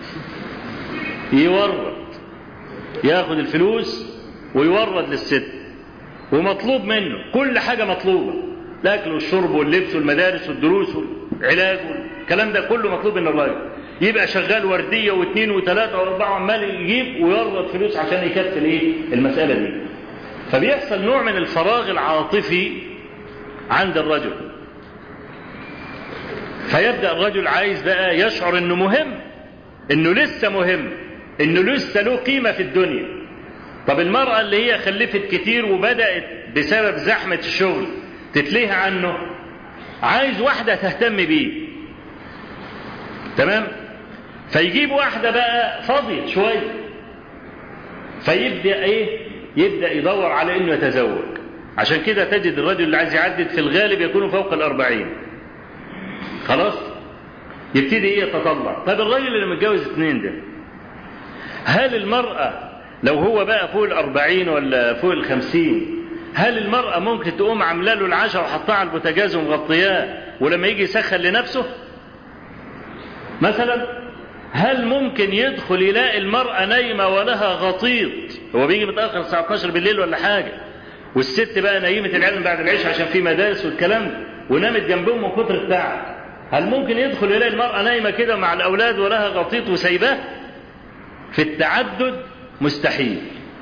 يورد، ياخد الفلوس ويورد للست، ومطلوب منه كل حاجة مطلوبة، الأكل والشرب واللبس والمدارس والدروس والعلاج الكلام ده كله مطلوب من الراجل. يبقى شغال وردية واثنين وثلاثة واربعة عمال يجيب ويورط فلوس عشان يكفل ايه المسألة دي. فبيحصل نوع من الفراغ العاطفي عند الرجل، فيبدأ الرجل عايز بقى يشعر انه مهم، انه لسه مهم، انه لسه له قيمة في الدنيا. طب المرأة اللي هي خلفت كتير وبدأت بسبب زحمة الشغل تتليه عنه، عايز واحدة تهتم بيه، تمام؟ فيجيب واحدة بقى فاضية شوية، فيبدأ ايه؟ يبدأ يدور على انه يتزوج. عشان كده تجد الرجل اللي عايز يعدد في الغالب يكون فوق 40، خلاص يبتدي ايه؟ يتطلع. طب الرجل اللي متجوز 2 ده، هل المرأة لو هو بقى فوق 40 ولا فوق 50، هل المرأة ممكن تقوم عامله له العشاء وحطها على البوتاجاز ومغطياه ولما يجي يسخن لنفسه مثلا؟ هل ممكن يدخل يلاقي المرأة نايمة ولها غطيط، هو بيجي متأخر الساعة 12 بالليل ولا حاجة، والست بقى نايمة العلم بعد العشاء عشان في مدارس والكلام ده، ونامت جنبهم من كتر التعب، هل ممكن يدخل يلاقي المرأة نايمة كده مع الأولاد ولها غطيط وسايباه؟ في التعدد مستحيل.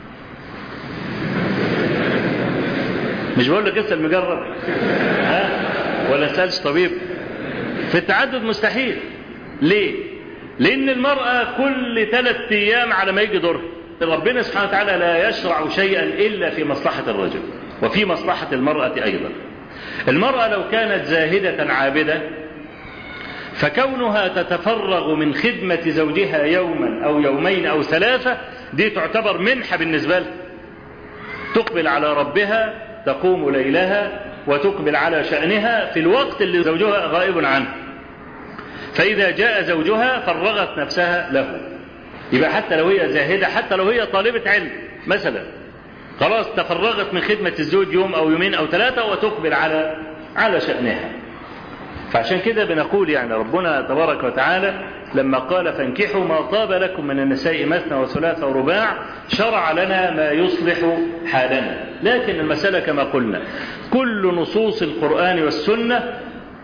مش بقول لك اسأل مجرب، ها؟ ولا اسألش طبيب. في التعدد مستحيل. ليه؟ لأن المرأة كل 3 أيام على ما يجي دورها. ربنا سبحانه وتعالى لا يشرع شيئا إلا في مصلحة الرجل وفي مصلحة المرأة أيضا. المرأة لو كانت زاهدة عابدة فكونها تتفرغ من خدمة زوجها يوما أو يومين أو 3 دي تعتبر منحة بالنسبة لها. تقبل على ربها، تقوم ليلها وتقبل على شأنها في الوقت اللي زوجها غائب عنه. فإذا جاء زوجها فرغت نفسها له. يبقى حتى لو هي زاهدة، حتى لو هي طالبة علم مثلا، خلاص تفرغت من خدمة الزوج يوم أو يومين أو 3 وتقبل على شأنها. فعشان كده بنقول يعني ربنا تبارك وتعالى لما قال فانكحوا ما طاب لكم من النساء مثنى وثلاث ورباع شرع لنا ما يصلح حالنا. لكن المسألة كما قلنا كل نصوص القرآن والسنة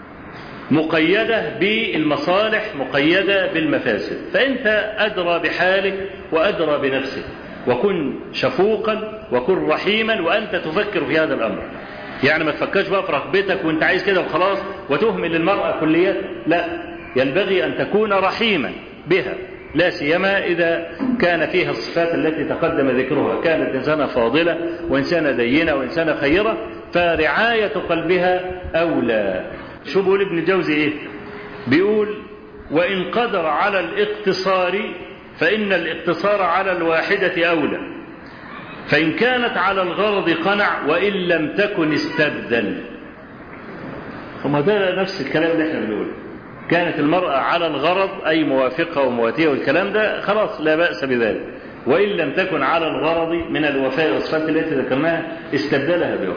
مقيدة بالمصالح، مقيدة بالمفاسد، فأنت أدرى بحالك وأدرى بنفسك، وكن شفوقا وكن رحيما وأنت تفكر في هذا الأمر. يعني ما تفكرش بقى في رغبتك وانت عايز كده وخلاص وتهمل المرأة كليا، لا، ينبغي أن تكون رحيما بها، لا سيما إذا كان فيها الصفات التي تقدم ذكرها، كانت إنسانة فاضلة وإنسانة دينة وإنسانة خيرة، فرعاية قلبها أولى. شو بيقول ابن الجوزي إيه؟ بيقول وإن قدر على الاقتصار فإن الاقتصار على الواحدة أولى، فإن كانت على الغرض قنع وإن لم تكن استبدل. وما ده نفس الكلام اللي احنا بنقوله. كانت المرأة على الغرض أي موافقة ومواتية والكلام ده خلاص لا بأس بذلك، وإن لم تكن على الغرض من الوفاء والصفات التي ذكرناها استبدلها بها.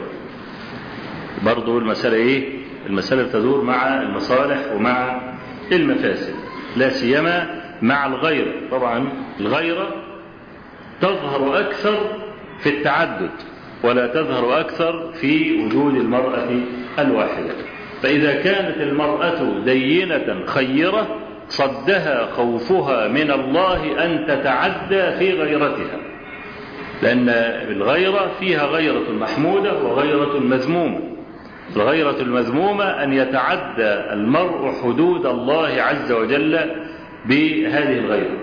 برضو المسألة إيه؟ المسألة تدور مع المصالح ومع المفاسد، لا سيما مع الغيرة. طبعا الغيرة تظهر أكثر في التعدد ولا تظهر أكثر في وجود المرأة الواحدة. فإذا كانت المرأة دينة خيرة صدها خوفها من الله أن تتعدى في غيرتها، لأن الغيرة فيها غيرة محمودة وغيرة مذمومة. الغيرة المذمومة أن يتعدى المرء حدود الله عز وجل بهذه الغيرة،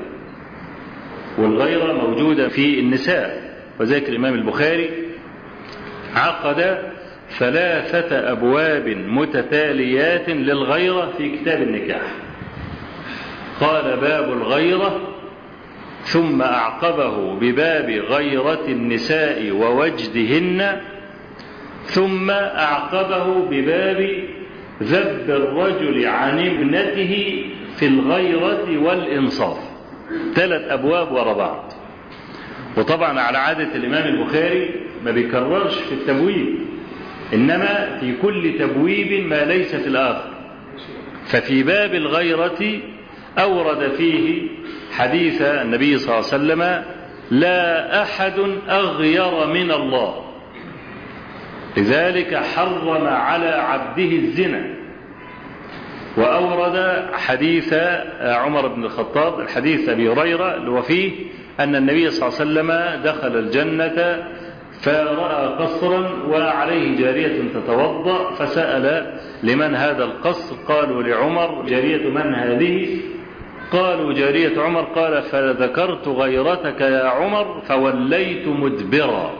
والغيرة موجودة في النساء. وذلك الإمام البخاري عقد 3 أبواب متتاليات للغيرة في كتاب النكاح. قال باب الغيرة، ثم أعقبه بباب غيرة النساء ووجدهن، ثم أعقبه بباب ذب الرجل عن ابنته في الغيرة والإنصاف. 3 أبواب وراء بعض. وطبعا على عادة الإمام البخاري ما بيكررش في التبويب، إنما في كل تبويب ما ليس في الآخر. ففي باب الغيرة أورد فيه حديث النبي صلى الله عليه وسلم لا أحد أغير من الله، لذلك حرم على عبده الزنا. وأورد حديث عمر بن الخطاب، الحديث أبي هريرة، وفيه أن النبي صلى الله عليه وسلم دخل الجنة فرأى قصرا وعليه جارية تتوضأ، فسأل لمن هذا القصر؟ قالوا لعمر. جارية من هذه؟ قالوا جارية عمر. قال فذكرت غيرتك يا عمر فوليت مدبرا.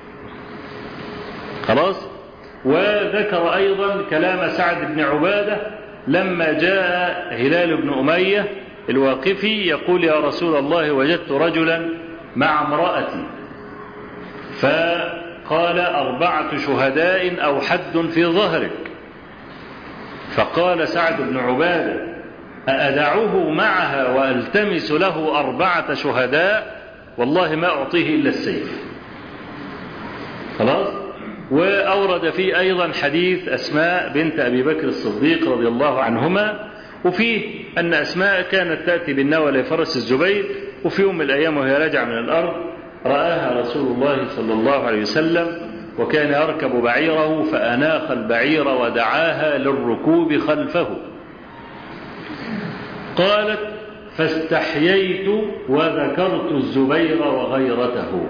خلاص. وذكر أيضا كلام سعد بن عبادة لما جاء هلال بن أمية الواقفي يقول يا رسول الله وجدت رجلا مع امرأتي، فقال 4 شهداء أو حد في ظهرك. فقال سعد بن عبادة أأدعه معها وألتمس له 4 شهداء؟ والله ما أعطيه إلا السيف. خلاص. وأورد فيه أيضا حديث أسماء بنت أبي بكر الصديق رضي الله عنهما، وفيه أن أسماء كانت تأتي بالنوى لفرس الزبير، وفي يوم من الأيام وهي راجعة من الأرض رآها رسول الله صلى الله عليه وسلم وكان يركب بعيره، فأناخ البعير ودعاها للركوب خلفه. قالت فاستحييت وذكرت الزبير وغيرته.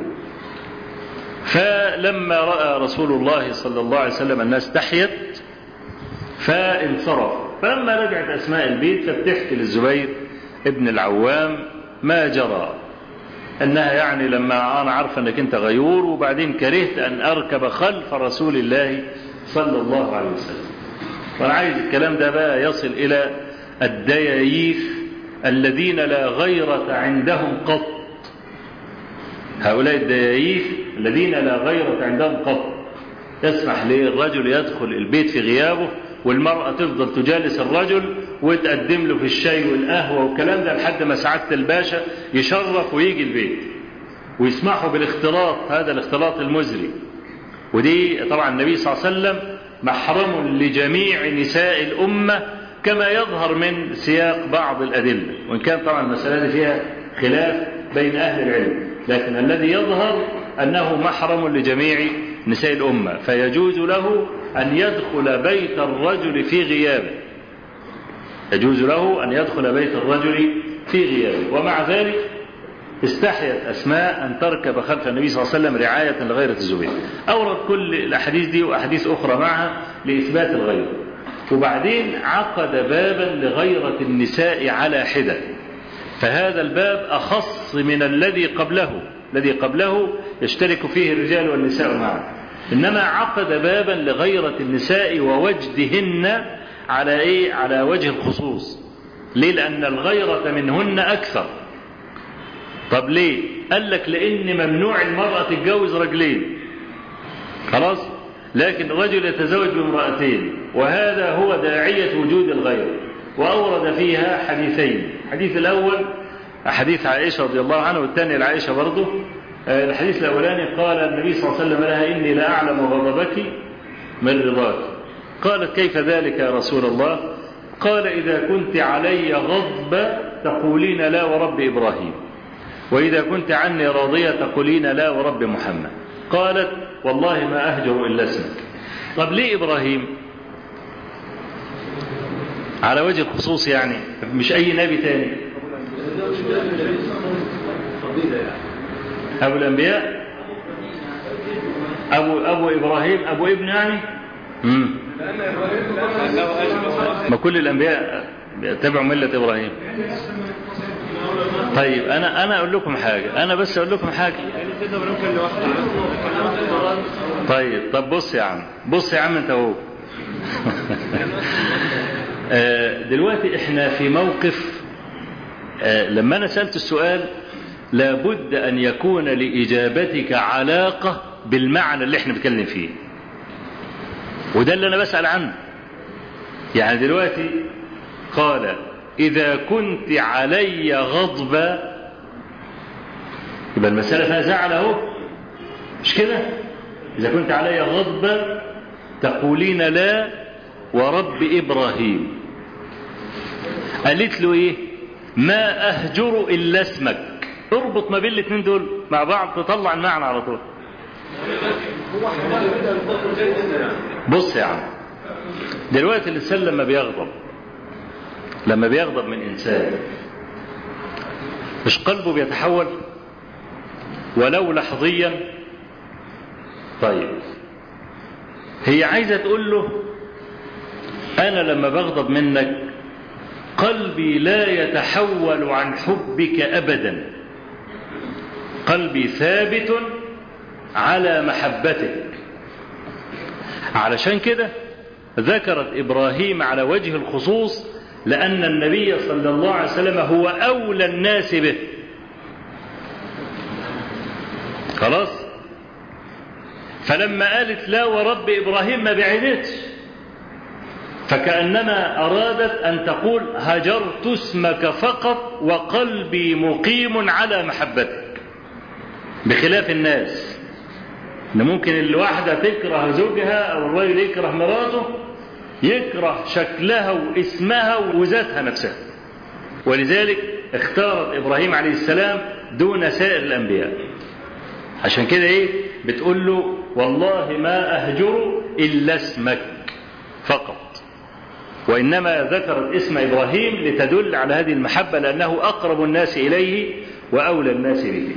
فلما رأى رسول الله صلى الله عليه وسلم الناس استحيت فانصرف. فلما رجعت أسماء البيت فبتحكي للزبير ابن العوام ما جرى، أنها يعني لما أنا عارفة أنك أنت غيور وبعدين كرهت أن أركب خلف رسول الله صلى الله عليه وسلم. وأنا عايز الكلام ده بقى يصل إلى الدياييث الذين لا غيرة عندهم قط. هؤلاء الدياييث الذين لا غيرة عندهم قط، يسمح للرجل يدخل البيت في غيابه والمرأة تفضل تجالس الرجل وتقدم له في الشاي والقهوة والكلام ده لحد ما سعادة الباشا يشرف ويجي البيت، ويسمحوا بالاختلاط، هذا الاختلاط المزري. ودي طبعا النبي صلى الله عليه وسلم محرم لجميع نساء الأمة كما يظهر من سياق بعض الأدلة، وإن كان طبعا المسألة دي فيها خلاف بين أهل العلم، لكن الذي يظهر أنه محرم لجميع نساء الأمة، فيجوز له أن يدخل بيت الرجل في غيابه، يجوز له أن يدخل بيت الرجل في غيابه. ومع ذلك استحيت أسماء أن تركب خلف النبي صلى الله عليه وسلم رعاية لغيرة الزبير. أورد كل الأحاديث دي وأحاديث أخرى معها لإثبات الغيرة. وبعدين عقد بابا لغيرة النساء على حدة، فهذا الباب أخص من الذي قبله. الذي قبله يشترك فيه الرجال والنساء معا، إنما عقد بابا لغيرة النساء ووجدهن على على وجه الخصوص. ليه؟ لأن الغيرة منهن أكثر. طب ليه؟ قال لك لأن ممنوع المرأة تتجوز رجلين، خلاص، لكن الرجل يتزوج بامرأتين، وهذا هو داعية وجود الغيرة. وأورد فيها حديثين، الحديث الأول حديث عائشة رضي الله عنها، والثاني لعائشة برضه. الحديث الأولاني قال النبي صلى الله عليه وسلم لها إني لا أعلم غضبك من رضاك. قالت كيف ذلك يا رسول الله؟ قال إذا كنت علي غضب تقولين لا ورب إبراهيم، وإذا كنت عني راضية تقولين لا ورب محمد. قالت والله ما أهجر إلا اسمك. طب ليه إبراهيم على وجه الخصوص؟ يعني مش أي نبي تاني، أبو الأنبياء، أبو إبراهيم، أبو ابن يعني. ما كل الأنبياء تبعوا ملة إبراهيم. طيب أنا أقول لكم حاجة، أنا بس أقول لكم حاجة. طب بص يا عم، بص يا عم أنت هو. دلوقتي إحنا في موقف، لما أنا سألت السؤال لابد أن يكون لإجابتك علاقة بالمعنى اللي احنا بنتكلم فيه، وده اللي أنا بسأل عنه. يعني دلوقتي قال إذا كنت علي غضبة، يبقى المسألة فيها زعل أهو، مش كده؟ إذا كنت علي غضبة تقولين لا ورب إبراهيم. قالت له إيه؟ ما أهجر إلا اسمك. اربط ما بين الاثنين دول مع بعض تطلع المعنى على طول. بص يا عم، دلوقتي الإنسان لما بيغضب لما بيغضب من إنسان مش قلبه بيتحول ولو لحظيا؟ طيب هي عايزة تقول له أنا لما بغضب منك قلبي لا يتحول عن حبك أبدا، قلبي ثابت على محبتك. علشان كده ذكرت إبراهيم على وجه الخصوص لأن النبي صلى الله عليه وسلم هو أولى الناس به. خلاص؟ فلما قالت لا ورب إبراهيم ما بعدتش، فكأنما أرادت أن تقول هجرت اسمك فقط وقلبي مقيم على محبتك، بخلاف الناس إن ممكن الواحدة تكره زوجها أو الرجل يكره مراته، يكره شكلها واسمها وذاتها نفسها. ولذلك اختارت إبراهيم عليه السلام دون سائر الأنبياء. عشان كده بتقول له والله ما أهجر إلا اسمك فقط، وإنما ذكرت اسم إبراهيم لتدل على هذه المحبة لأنه أقرب الناس إليه وأولى الناس به.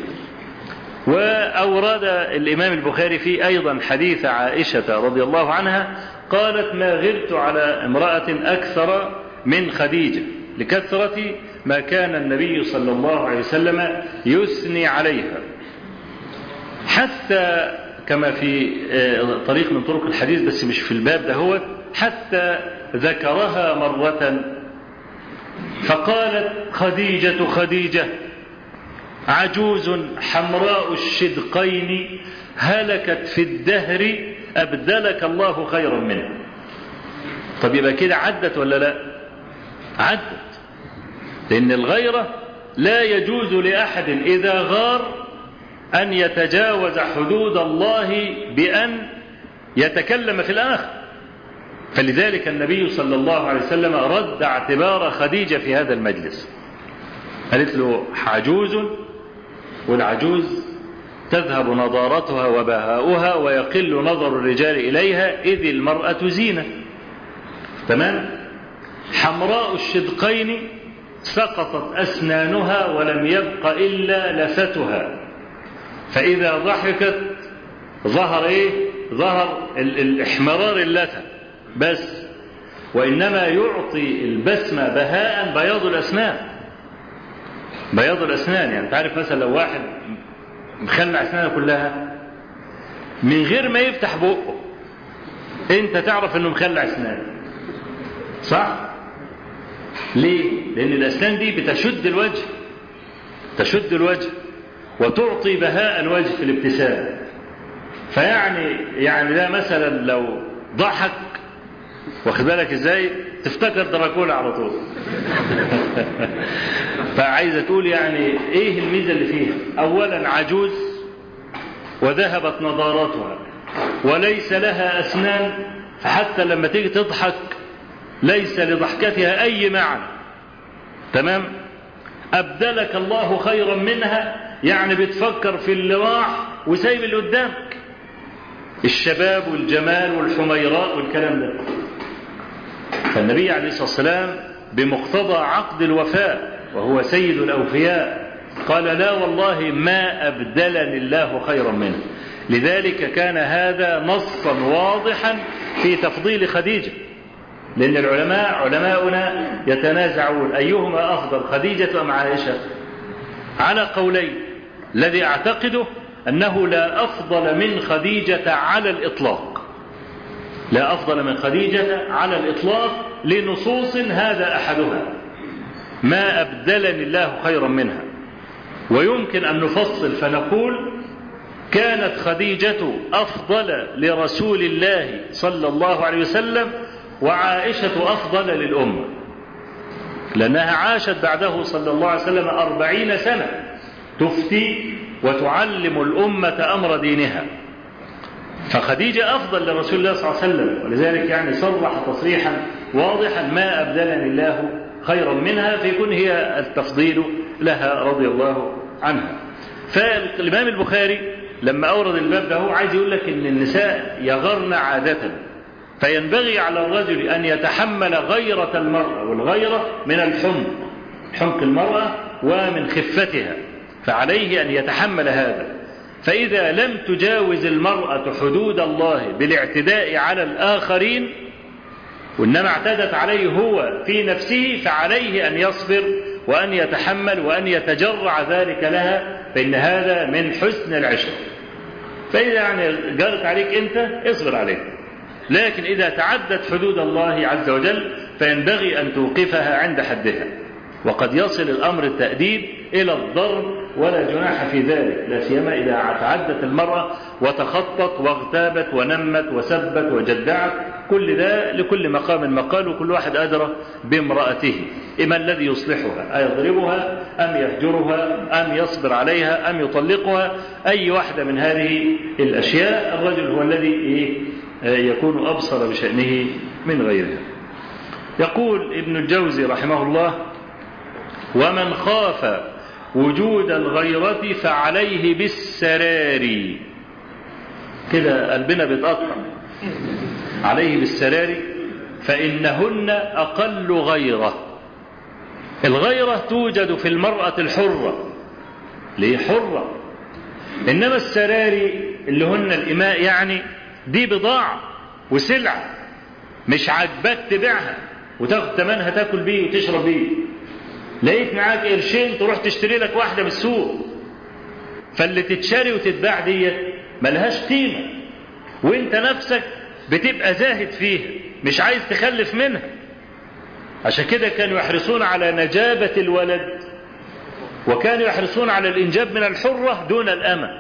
وأورد الإمام البخاري فيه أيضا حديث عائشة رضي الله عنها قالت ما غرت على امرأة أكثر من خديجة لكثرة ما كان النبي صلى الله عليه وسلم يثني عليها، حتى كما في طريق من طرق الحديث بس مش في الباب ده هو، حتى ذكرها مرة فقالت خديجة خديجة عجوز حمراء الشدقين هلكت في الدهر أبدلك الله خيرا منه. طب يبقى كده عدت ولا لا؟ عدت، لأن الغيرة لا يجوز لأحد إذا غار أن يتجاوز حدود الله بأن يتكلم في الآخر. فلذلك النبي صلى الله عليه وسلم رد اعتبار خديجة في هذا المجلس، قالت له عجوز، والعجوز تذهب نضارتها وبهاؤها ويقل نظر الرجال إليها إذ المرأة زينة. تمام؟ حمراء الشدقين سقطت أسنانها ولم يبق إلا لثتها، فإذا ضحكت ظهر ظهر الإحمرار اللثة بس، وإنما يعطي البسمة بهاء بياض الأسنان. بياض الأسنان يعني تعرف مثلا لو واحد مخلع أسنانه كلها من غير ما يفتح بقه أنت تعرف أنه مخلع أسنانه، صح؟ ليه؟ لأن الأسنان دي بتشد الوجه، تشد الوجه وتعطي بهاء الوجه في الابتسام. فيعني ده مثلا لو ضحك واخد بالك ازاي تفتكر دراكولا على طول. فعايزه تقول يعني ايه الميزه اللي فيها؟ اولا عجوز وذهبت نضارتها وليس لها اسنان، فحتى لما تيجي تضحك ليس لضحكتها اي معنى. تمام؟ ابدلك الله خيرا منها، يعني بتفكر في اللي راح وسايب اللي قدامك، الشباب والجمال والحميراء والكلام ده. فالنبي عليه الصلاة والسلام بمقتضى عقد الوفاء وهو سيد الأوفياء قال لا والله ما أبدلني الله خيرا منه. لذلك كان هذا نصا واضحا في تفضيل خديجة، لأن علماؤنا يتنازعون أيهما أفضل خديجة أم عائشة على قولين. الذي أعتقده أنه لا أفضل من خديجة على الإطلاق، لا أفضل من خديجة على الإطلاق لنصوص هذا أحدها ما أبدلني الله خيرا منها. ويمكن أن نفصل فنقول كانت خديجة أفضل لرسول الله صلى الله عليه وسلم وعائشة أفضل للأمة، لأنها عاشت بعده صلى الله عليه وسلم 40 سنة تفتي وتعلم الأمة أمر دينها، فخديجة أفضل لرسول الله صلى الله عليه وسلم. ولذلك يعني صرح تصريحا واضحا ما أبدلني الله خيرا منها، فيكون هي التفضيل لها رضي الله عنها. فالإمام البخاري لما أورد الباب ده عايز يقول لك إن النساء يغرن عادة، فينبغي على الرجل أن يتحمل غيرة المرأة، والغيرة من حمق المرأة ومن خفتها، فعليه أن يتحمل هذا. فإذا لم تجاوز المرأة حدود الله بالاعتداء على الآخرين، وإنما اعتدت عليه هو في نفسه، فعليه أن يصبر وأن يتحمل وأن يتجرع ذلك لها، فإن هذا من حسن العشرة. فإذا يعني جرت عليك أنت اصبر عليه، لكن إذا تعدت حدود الله عز وجل فينبغي أن توقفها عند حدها، وقد يصل الأمر التأديب إلى الضرب ولا جناح في ذلك، لا سيما إذا تعدت المرأة وتخطت واغتابت ونمت وسبت وجدعت، كل ذا لكل مقام مقال، وكل واحد أدرى بامرأته. إما الذي يصلحها أيضربها أم يهجرها أم يصبر عليها أم يطلقها، أي واحدة من هذه الأشياء الرجل هو الذي يكون أبصر بشأنه من غيرها. يقول ابن الجوزي رحمه الله: ومن خاف وجود الغيرة فعليه بالسرار. كده قلبنا بيتقطع. عليه بالسرار فإنهن أقل غيرة. الغيرة توجد في المرأة الحرة، ليه حرة، إنما السراري اللي هن الإماء يعني دي بضاعة وسلعة مش عاجباك تبيعها وتاخد ثمنها تاكل بيه وتشرب بيه، لقيت معاك قرشين تروح تشتري لك واحدة من السوق، فاللي تتشري وتتباع دي ملهاش قيمة، وانت نفسك بتبقى زاهد فيها مش عايز تخلف منها. عشان كده كانوا يحرصون على نجابة الولد، وكانوا يحرصون على الإنجاب من الحرة دون الأمة.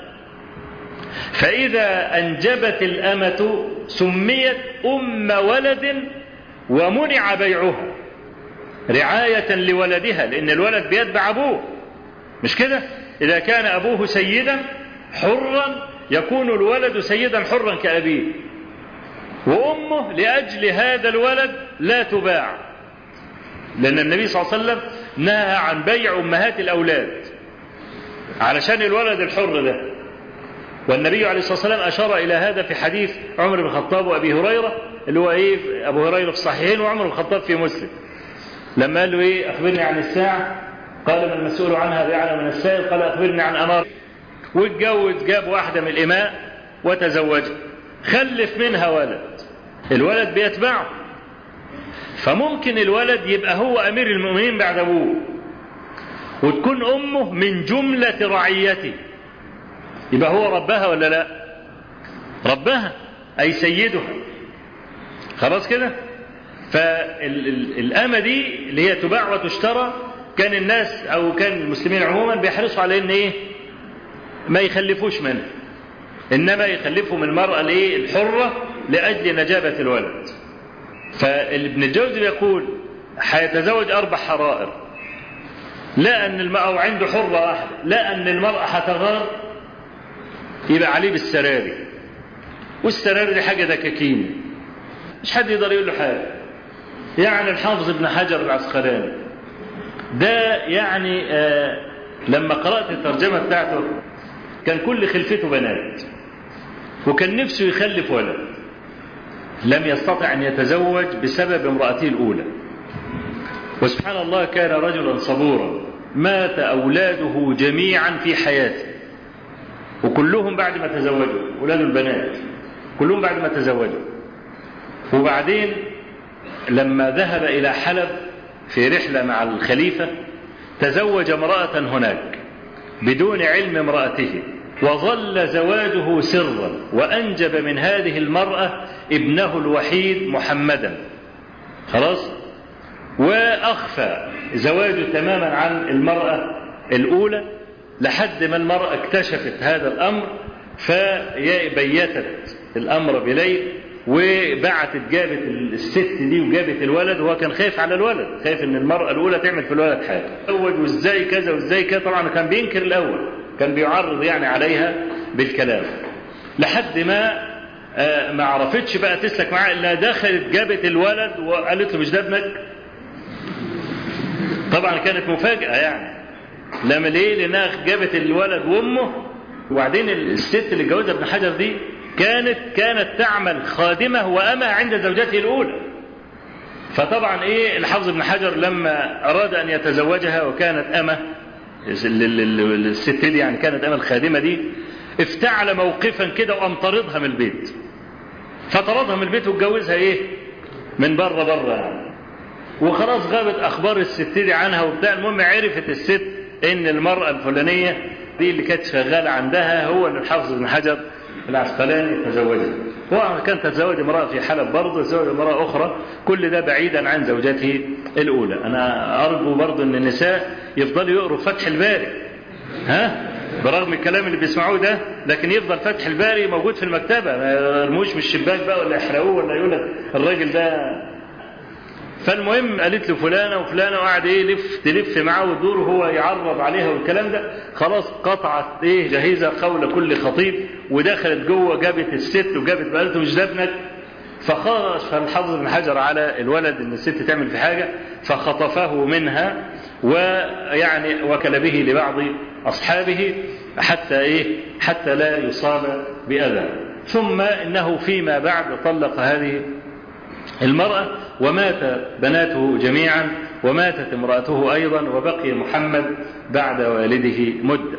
فإذا أنجبت الأمة سميت أم ولد ومنع بيعها رعاية لولدها، لأن الولد بيتبع أبوه، مش كده؟ إذا كان أبوه سيدا حرا يكون الولد سيدا حرا كأبيه، وأمه لأجل هذا الولد لا تباع، لأن النبي صلى الله عليه وسلم نهى عن بيع أمهات الأولاد علشان الولد الحر ده. والنبي عليه الصلاة والسلام أشار إلى هذا في حديث عمر بن الخطاب وأبي هريرة، اللي هو أبو هريرة في الصحيحين وعمر بن الخطاب في مسلم، لما قال له أخبرني عن الساعة، قال: من المسؤول عنها بأعلم من السائل، قال: أخبرني عن أمار. واتجوز، جاب واحدة من الإماء وتزوجها، خلف منها ولد، الولد بيتبعه، فممكن الولد يبقى هو أمير المؤمنين بعد أبوه، وتكون أمه من جملة رعيته، يبقى هو ربها ولا لا؟ ربها أي سيدها، خلاص كده. فالأمة دي اللي هي تباع وتشترى، كان الناس أو كان المسلمين عموما بيحرصوا على إن ما يخلفوش منها، إنما يخلفوا من المرأة الحرة لأجل نجابة الولد. فابن الجوزي يقول هيتزوج 4 حرائر، لا أن المرأة عنده حرة واحدة، لا أن المرأة هتغار، يبقى عليه بالسراري. والسراري دي حاجة دكاكين مش حد يقدر يقول له حاجة. يعني الحافظ ابن حجر العسقلاني ده يعني لما قرأت الترجمة بتاعته كان كل خلفته بنات، وكان نفسه يخلف ولد، لم يستطع أن يتزوج بسبب امرأته الأولى. وسبحان الله كان رجلا صبورا، مات أولاده جميعا في حياته، وكلهم بعد ما تزوجوا، أولاد البنات كلهم بعد ما تزوجوا. وبعدين لما ذهب إلى حلب في رحلة مع الخليفة تزوج امرأة هناك بدون علم امرأته، وظل زواجه سرا، وأنجب من هذه المرأة ابنه الوحيد محمدا، خلاص، وأخفى زواجه تماما عن المرأة الأولى لحد ما المرأة اكتشفت هذا الأمر، فبيتت الأمر بليل وبعتت جابت الست دي وجابت الولد، وهو كان خايف على الولد، خايف ان المرأة الأولى تعمل في الولد حاجة، تزوج وازاي كذا وازاي كذا، طبعا كان بينكر الأول، كان بيعرض يعني عليها بالكلام، لحد ما عرفتش بقى تسلك معاه إلا دخلت جابت الولد وقالت له: مش ده ابنك؟ طبعا كانت مفاجأة يعني، لما ليه؟ لأنها جابت الولد وأمه. وبعدين الست اللي اتجوزها ابن حجر دي كانت تعمل خادمة وأمة عند زوجته الأولى. فطبعا الحافظ ابن حجر لما أراد أن يتزوجها وكانت أمة، الست دي يعني كانت أمة الخادمة دي، افتعل موقفا كده وقام طردها من البيت. فطردها من البيت واتجوزها من بره يعني. وخلاص غابت أخبار الست دي عنها وبتاع. المهم عرفت الست إن المرأة الفلانية دي اللي كانت شغالة عندها هو اللي الحافظ ابن حجر العسقلاني تزوجها. هو كان تتزوج امرأة في حلب برضه، تزوج امرأة أخرى، كل ده بعيدا عن زوجته الأولى. أنا أرجو برضه أن النساء يفضلوا يقروا فتح الباري، برغم الكلام اللي بيسمعوه ده، لكن يفضل فتح الباري موجود في المكتبة، ما يرموش من الشباك بقى ولا يحرقوه ولا يقول لك الراجل ده. فالمهم قالت له فلانة وفلانة، وقعد تلف معاه وتدور وهو يعرض عليها والكلام ده. خلاص قطعت جهيزة قول كل خطيب، ودخلت جوه جابت الست وجابت بقالته مش ده ابنك. فخرج فالحافظ ابن حجر على الولد ان الست تعمل في حاجة، فخطفه منها ويعني وكل به لبعض أصحابه حتى لا يصاب بأذى. ثم إنه فيما بعد طلق هذه المرأة، ومات بناته جميعا، وماتت امرأته أيضا، وبقي محمد بعد والده مدة.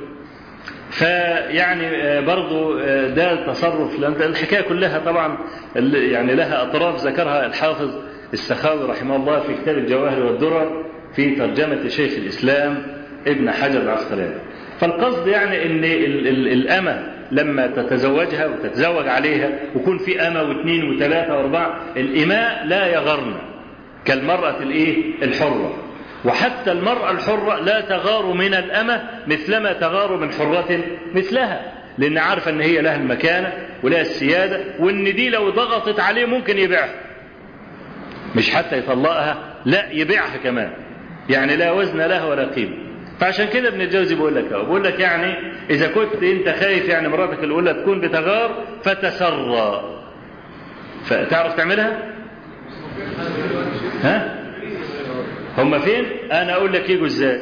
فيعني برضو ده التصرف، لأن الحكاية كلها طبعا يعني لها أطراف ذكرها الحافظ السخاوي رحمه الله في كتاب الجواهر والدرر في ترجمة شيخ الإسلام ابن حجر العسقلاني. فالقصد يعني ان الأمة لما تتزوجها وتتزوج عليها ويكون في أمة واثنين وثلاثة واربعة، الإماء لا يغرن كالمرأة الحرة. وحتى المرأة الحرة لا تغار من الأمة مثلما تغار من حرة مثلها، لأن عارفة ان هي لها المكانة ولها السيادة، وان دي لو ضغطت عليه ممكن يبيعها، مش حتى يطلقها، لا يبيعها كمان، يعني لا وزن لها ولا قيمة. فعشان كده ابن الجوزي بيقول لك يعني إذا كنت أنت خايف يعني مراتك الأولى تكون بتغار فتسرى، فتعرف تعملها؟ هم فين؟ أنا أقول لك يجوا إزاي؟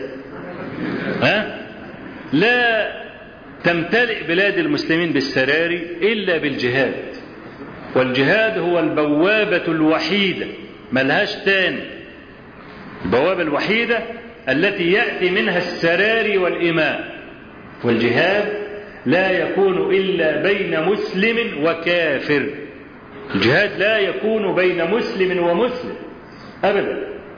لا تمتلئ بلاد المسلمين بالسراري إلا بالجهاد، والجهاد هو البوابة الوحيدة ملهاش تاني، البوابة الوحيدة التي يأتي منها السراري والإماء. والجهاد لا يكون إلا بين مسلم وكافر، الجهاد لا يكون بين مسلم ومسلم أبدا.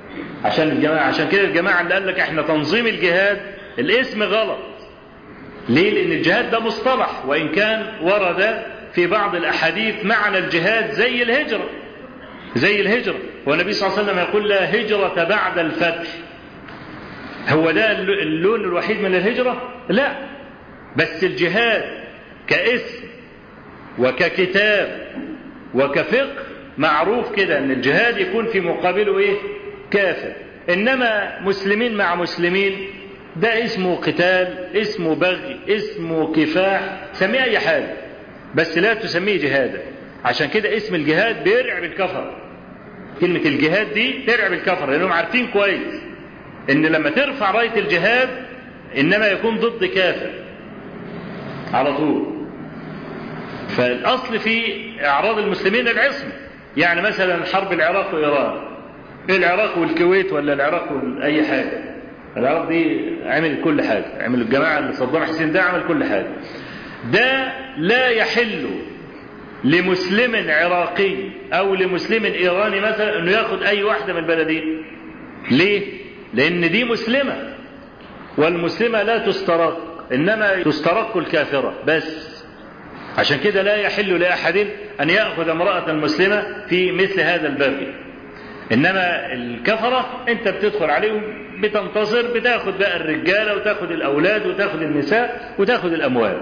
عشان كده الجماعة اللي قال لك احنا تنظيم الجهاد الاسم غلط. ليه؟ لأن الجهاد ده مصطلح، وإن كان ورد في بعض الأحاديث معنى الجهاد زي الهجرة، والنبي صلى الله عليه وسلم يقول لا هجرة بعد الفتح. هو ده اللون الوحيد من الهجرة؟ لا، بس الجهاد كاسم وككتاب وكفقه معروف كده ان الجهاد يكون في مقابله كافر. انما مسلمين مع مسلمين ده اسمه قتال، اسمه بغي، اسمه كفاح، سميه اي حاجة، بس لا تسميه جهادا. عشان كده اسم الجهاد بيرعب الكفر، كلمة الجهاد دي ترعب الكفر، لانهم عارفين كويس ان لما ترفع راية الجهاد انما يكون ضد كافر على طول. فالاصل في اعراض المسلمين العصمة. يعني مثلا حرب العراق وايران، العراق والكويت ولا العراق اي حاجة، العراق دي عمل كل حاجة، عمل الجماعة اللي صدام حسين ده عمل كل حاجة. ده لا يحل لمسلم عراقي او لمسلم ايراني مثلا انه ياخد اي واحدة من البلدين. ليه؟ لأن دي مسلمة، والمسلمة لا تسترق، إنما تسترق الكافرة بس. عشان كده لا يحل لأحد أن يأخذ امرأة مسلمة في مثل هذا الباب. إنما الكفرة أنت بتدخل عليهم بتنتصر، بتاخد بقى الرجالة وتاخد الأولاد وتاخد النساء وتاخد الأموال.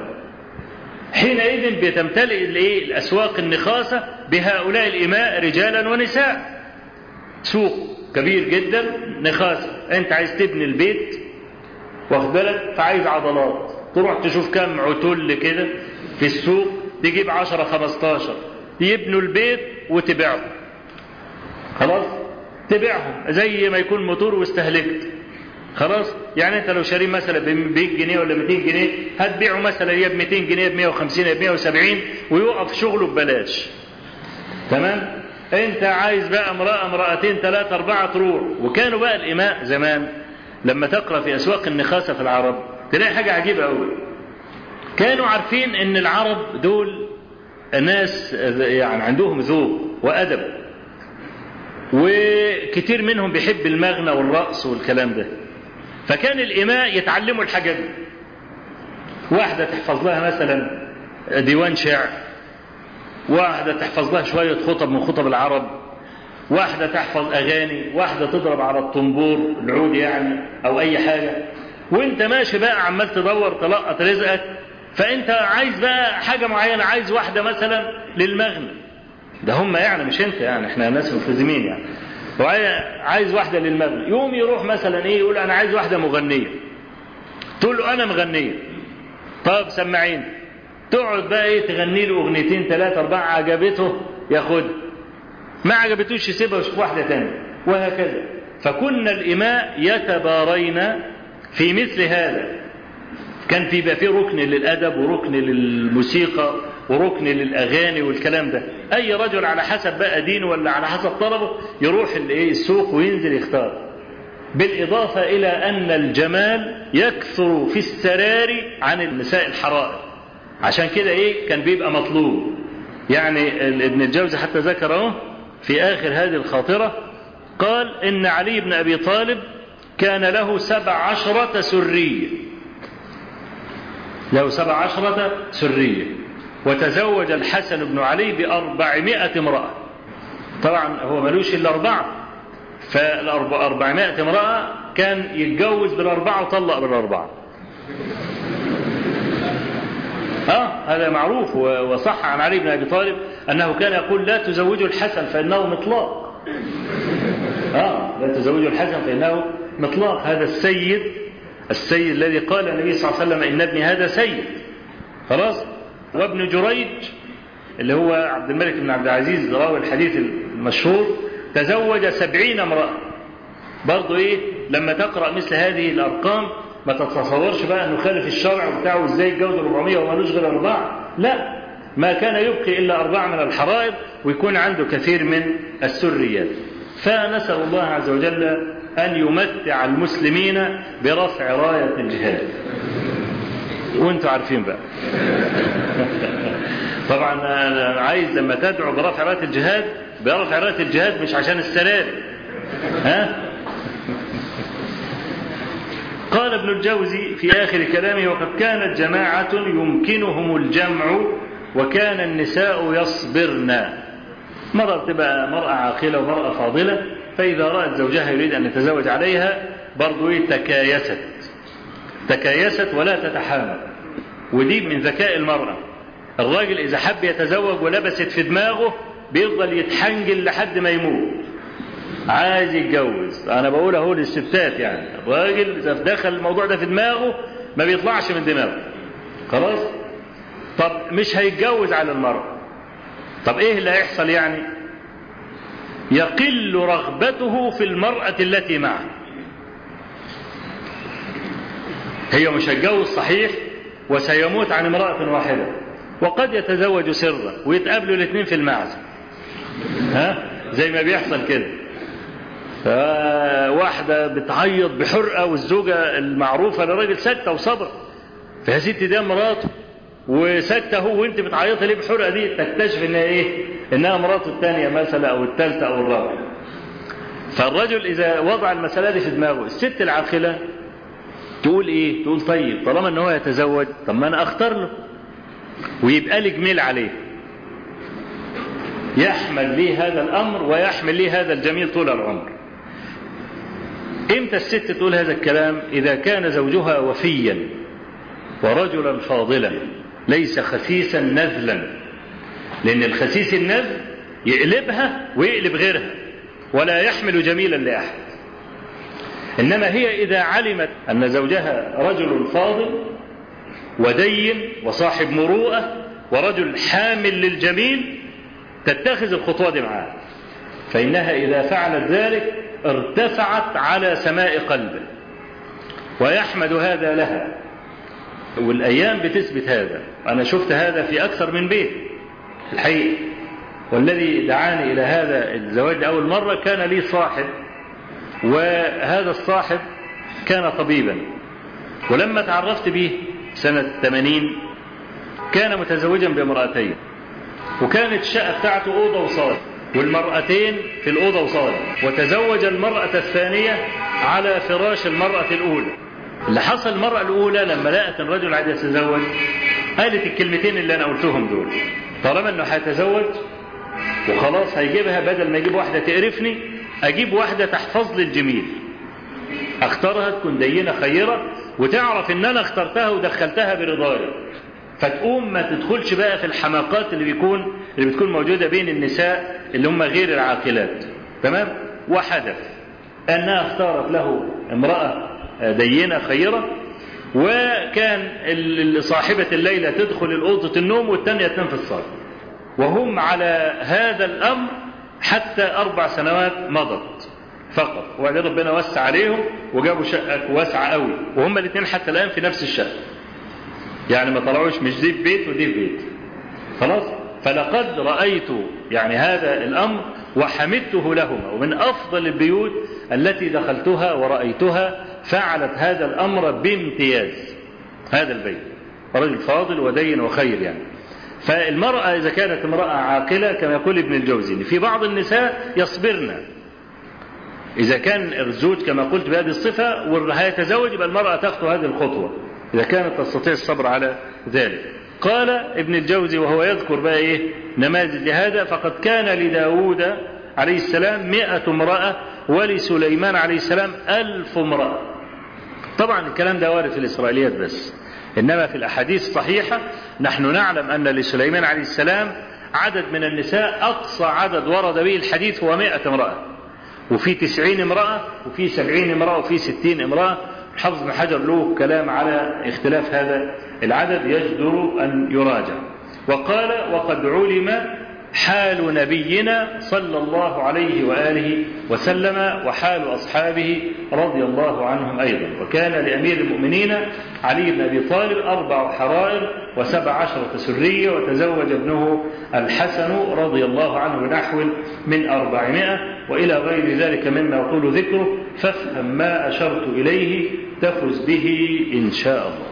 حينئذ بتمتلئ الأسواق النخاسة بهؤلاء الإماء رجالا ونساء، سوق كبير جدا نخاسة. انت عايز تبني البيت واخد بالك، فعايز عضلات، تروح تشوف كم عتل كده في السوق، تجيب 10-15 يبنوا البيت وتبيعهم. خلاص تبيعهم زي ما يكون موتور واستهلكت، خلاص. يعني انت لو شاريه مثلا ب 100 جنيه ولا 200 جنيه هتبيعه مثلا يا ب 200 جنيه ب 150 يا ب 170 ويوقف شغله ببلاش. تمام. انت عايز بقى امرأة امرأتين ثلاثة أربعة تروح. وكانوا بقى الإماء زمان لما تقرأ في أسواق النخاسة في العرب تلاقي حاجة عجيبة أوي. كانوا عارفين ان العرب دول ناس يعني عندهم ذوق وأدب، وكتير منهم بيحب المغنى والرقص والكلام ده. فكان الإماء يتعلموا الحاجات دي. واحدة تحفظ لها مثلا ديوان شعر، واحدة تحفظ لها شوية خطب من خطب العرب، واحدة تحفظ أغاني، واحدة تضرب على الطنبور العود يعني أو أي حاجة. وانت ماشي بقى عمال تدور تلقط رزقك. فانت عايز بقى حاجة معينة، عايز واحدة مثلا للمغنى، ده هم يعني مش انت، يعني احنا ناس ملتزمين يعني. وعايز واحدة للمغنى، يوم يروح مثلا ايه يقول انا عايز واحدة مغنية. تقول له انا مغنية، طب سمعين. تقعد بقى ايه تغني له اغنيتين ثلاثة أربعة، عجبته ياخدها، ما عجبتوش يسيبها ويشوف واحدة تانية، وهكذا. فكنا الإماء يتبارين في مثل هذا. كان بيبقى فيه ركن للأدب وركن للموسيقى وركن للأغاني والكلام ده. أي رجل على حسب بقى دينه ولا على حسب طلبه يروح السوق وينزل يختار. بالإضافة إلى أن الجمال يكثر في السراري عن النساء الحرائر، عشان كده إيه كان بيبقى مطلوب. يعني ابن الجوزي حتى ذكره في آخر هذه الخاطرة، قال إن علي بن أبي طالب كان له 17 سرية، له 17 سرية، وتزوج الحسن بن علي ب400 امرأة. طبعا هو ملوش إلا 4، ف400 امرأة كان يتجوز بال4 وطلق بال4. هذا معروف. وصح عن علي بن أبي طالب أنه كان يقول لا تزوجوا الحسن فإنه مطلاق. لا تزوجوا الحسن فإنه مطلاق. هذا السيد الذي قال النبي صلى الله عليه وسلم إن ابني هذا سيد. خلاص. وابن جريج اللي هو عبد الملك بن عبد العزيز راوي الحديث المشهور تزوج 70 امرأة. برضو إيه لما تقرأ مثل هذه الأرقام ما تتصورش بقى أنه خالف الشرع بتاعه إزاي يتجوز 400 ومالوش غير 4. لا، ما كان يبقي إلا 4 من الحرائر ويكون عنده كثير من السريات. فنسأل الله عز وجل أن يمتع المسلمين برفع راية الجهاد. وانتوا عارفين بقى. طبعا أنا عايز لما تدعو برفع راية الجهاد، برفع راية الجهاد مش عشان السراري. قال ابن الجوزي في آخر كلامه وقد كانت جماعة يمكنهم الجمع وكان النساء يصبرن. مرة تبقى مرأة عاقلة ومرأة فاضلة، فإذا رأت زوجها يريد أن يتزوج عليها برضو تكايست ولا تتحامل. ودي من ذكاء المرأة. الراجل إذا حب يتزوج ولبست في دماغه بيفضل يتحنجل لحد ما يموت عايز يتجوز. أنا بقول أهو للستات، يعني الراجل إذا دخل الموضوع ده في دماغه ما بيطلعش من دماغه. خلاص. طب مش هيتجوز على المرأة، طب إيه اللي هيحصل؟ يعني يقل رغبته في المرأة التي معه. هي مش هيتجوز صحيح وسيموت عن امرأة واحدة، وقد يتزوج سرا ويتقابلوا الاثنين في المعزة، زي ما بيحصل كده. واحدة بتعيط بحرقة والزوجة المعروفة للراجل ساكتة وصبر، فيا ستي دي مراته وساكتة هو وانت بتعيطي ليه بحرقة دي، تكتشف انها ايه؟ انها مراته الثانية مثلا او الثالثة او الرابعة. فالرجل اذا وضع المسألة دي في دماغه، الست العاقلة تقول ايه؟ تقول طيب طالما ان هو يتزوج طب ما انا اختار له ويبقى لي جميل عليه، يحمل لي هذا الامر ويحمل لي هذا الجميل طول العمر. امتى الست تقول هذا الكلام؟ اذا كان زوجها وفيا ورجلا فاضلا ليس خسيسا نذلا، لان الخسيس النذل يقلبها ويقلب غيرها ولا يحمل جميلا لاحد. انما هي اذا علمت ان زوجها رجل فاضل ودين وصاحب مروءة ورجل حامل للجميل تتخذ الخطوة دي معاه، فإنها إذا فعلت ذلك ارتفعت على سماء قلبه ويحمد هذا لها. والأيام بتثبت هذا، أنا شفت هذا في أكثر من بيت الحقيقة. والذي دعاني إلى هذا الزواج أول مرة كان لي صاحب، وهذا الصاحب كان طبيبا، ولما تعرفت به سنة 80 كان متزوجا بامرأتين، وكانت الشقة بتاعته أوضة وصالة، والمرأتين في الأوضة وصالة، وتزوج المرأة الثانية على فراش المرأة الأولى. اللي حصل المرأة الأولى لما لقت الرجل عايز يتزوج قالت الكلمتين اللي أنا قلتهم دول: طالما أنه هيتزوج وخلاص هيجيبها، بدل ما يجيب واحدة تقرفني أجيب واحدة تحفظ لي الجميل، أختارها تكون دينة خيرة وتعرف إن أنا اخترتها ودخلتها برضايا، فتقوم ما تدخلش بقى في الحماقات اللي بتكون موجودة بين النساء اللي هم غير العاقلات. تمام؟ وحدث أنها اختارت له امرأة دينة خيرة، وكان صاحبة الليلة تدخل الأوضة النوم والثانية تنام في الصالة، وهم على هذا الأمر حتى 4 سنوات مضت فقط. وبعدين ربنا وسع عليهم وجابوا شقة واسعة قوي، وهم الاثنين حتى الآن في نفس الشقة، يعني ما طلعوش، مش دي في بيت ودي في بيت، خلاص. فلقد رأيت يعني هذا الأمر وحمدته لهما، ومن أفضل البيوت التي دخلتها ورأيتها فعلت هذا الأمر بامتياز. هذا البيت رجل فاضل ودين وخير يعني. فالمرأة إذا كانت امرأة عاقلة كما يقول ابن الجوزي، في بعض النساء يصبرن، إذا كان الزوج كما قلت بهذه الصفة وهيتزوج يبقى المرأة تخطو هذه الخطوة إذا كانت تستطيع الصبر على ذلك. قال ابن الجوزي وهو يذكر بقى نماذج لهذا: فقد كان لداود عليه السلام 100 امرأة، ولسليمان عليه السلام 1000 امرأة. طبعا الكلام ده وارد في الإسرائيليات بس، إنما في الأحاديث الصحيحة نحن نعلم أن لسليمان عليه السلام عدد من النساء أقصى عدد ورد به الحديث هو 100 امرأة، وفي 90 امرأة، وفي 70 امرأة، وفي 60 امرأة. حافظ بن حجر له كلام على اختلاف هذا العدد يجدر أن يراجع. وقال: وقد علم حال نبينا صلى الله عليه وآله وسلم وحال أصحابه رضي الله عنهم أيضا. وكان لأمير المؤمنين علي بن أبي طالب 4 حرائر و17 سرية، وتزوج ابنه الحسن رضي الله عنه بنحو من 400 وإلى غير ذلك مما يطول ذكره. فافهم ما أشرت إليه تفز به إن شاء الله.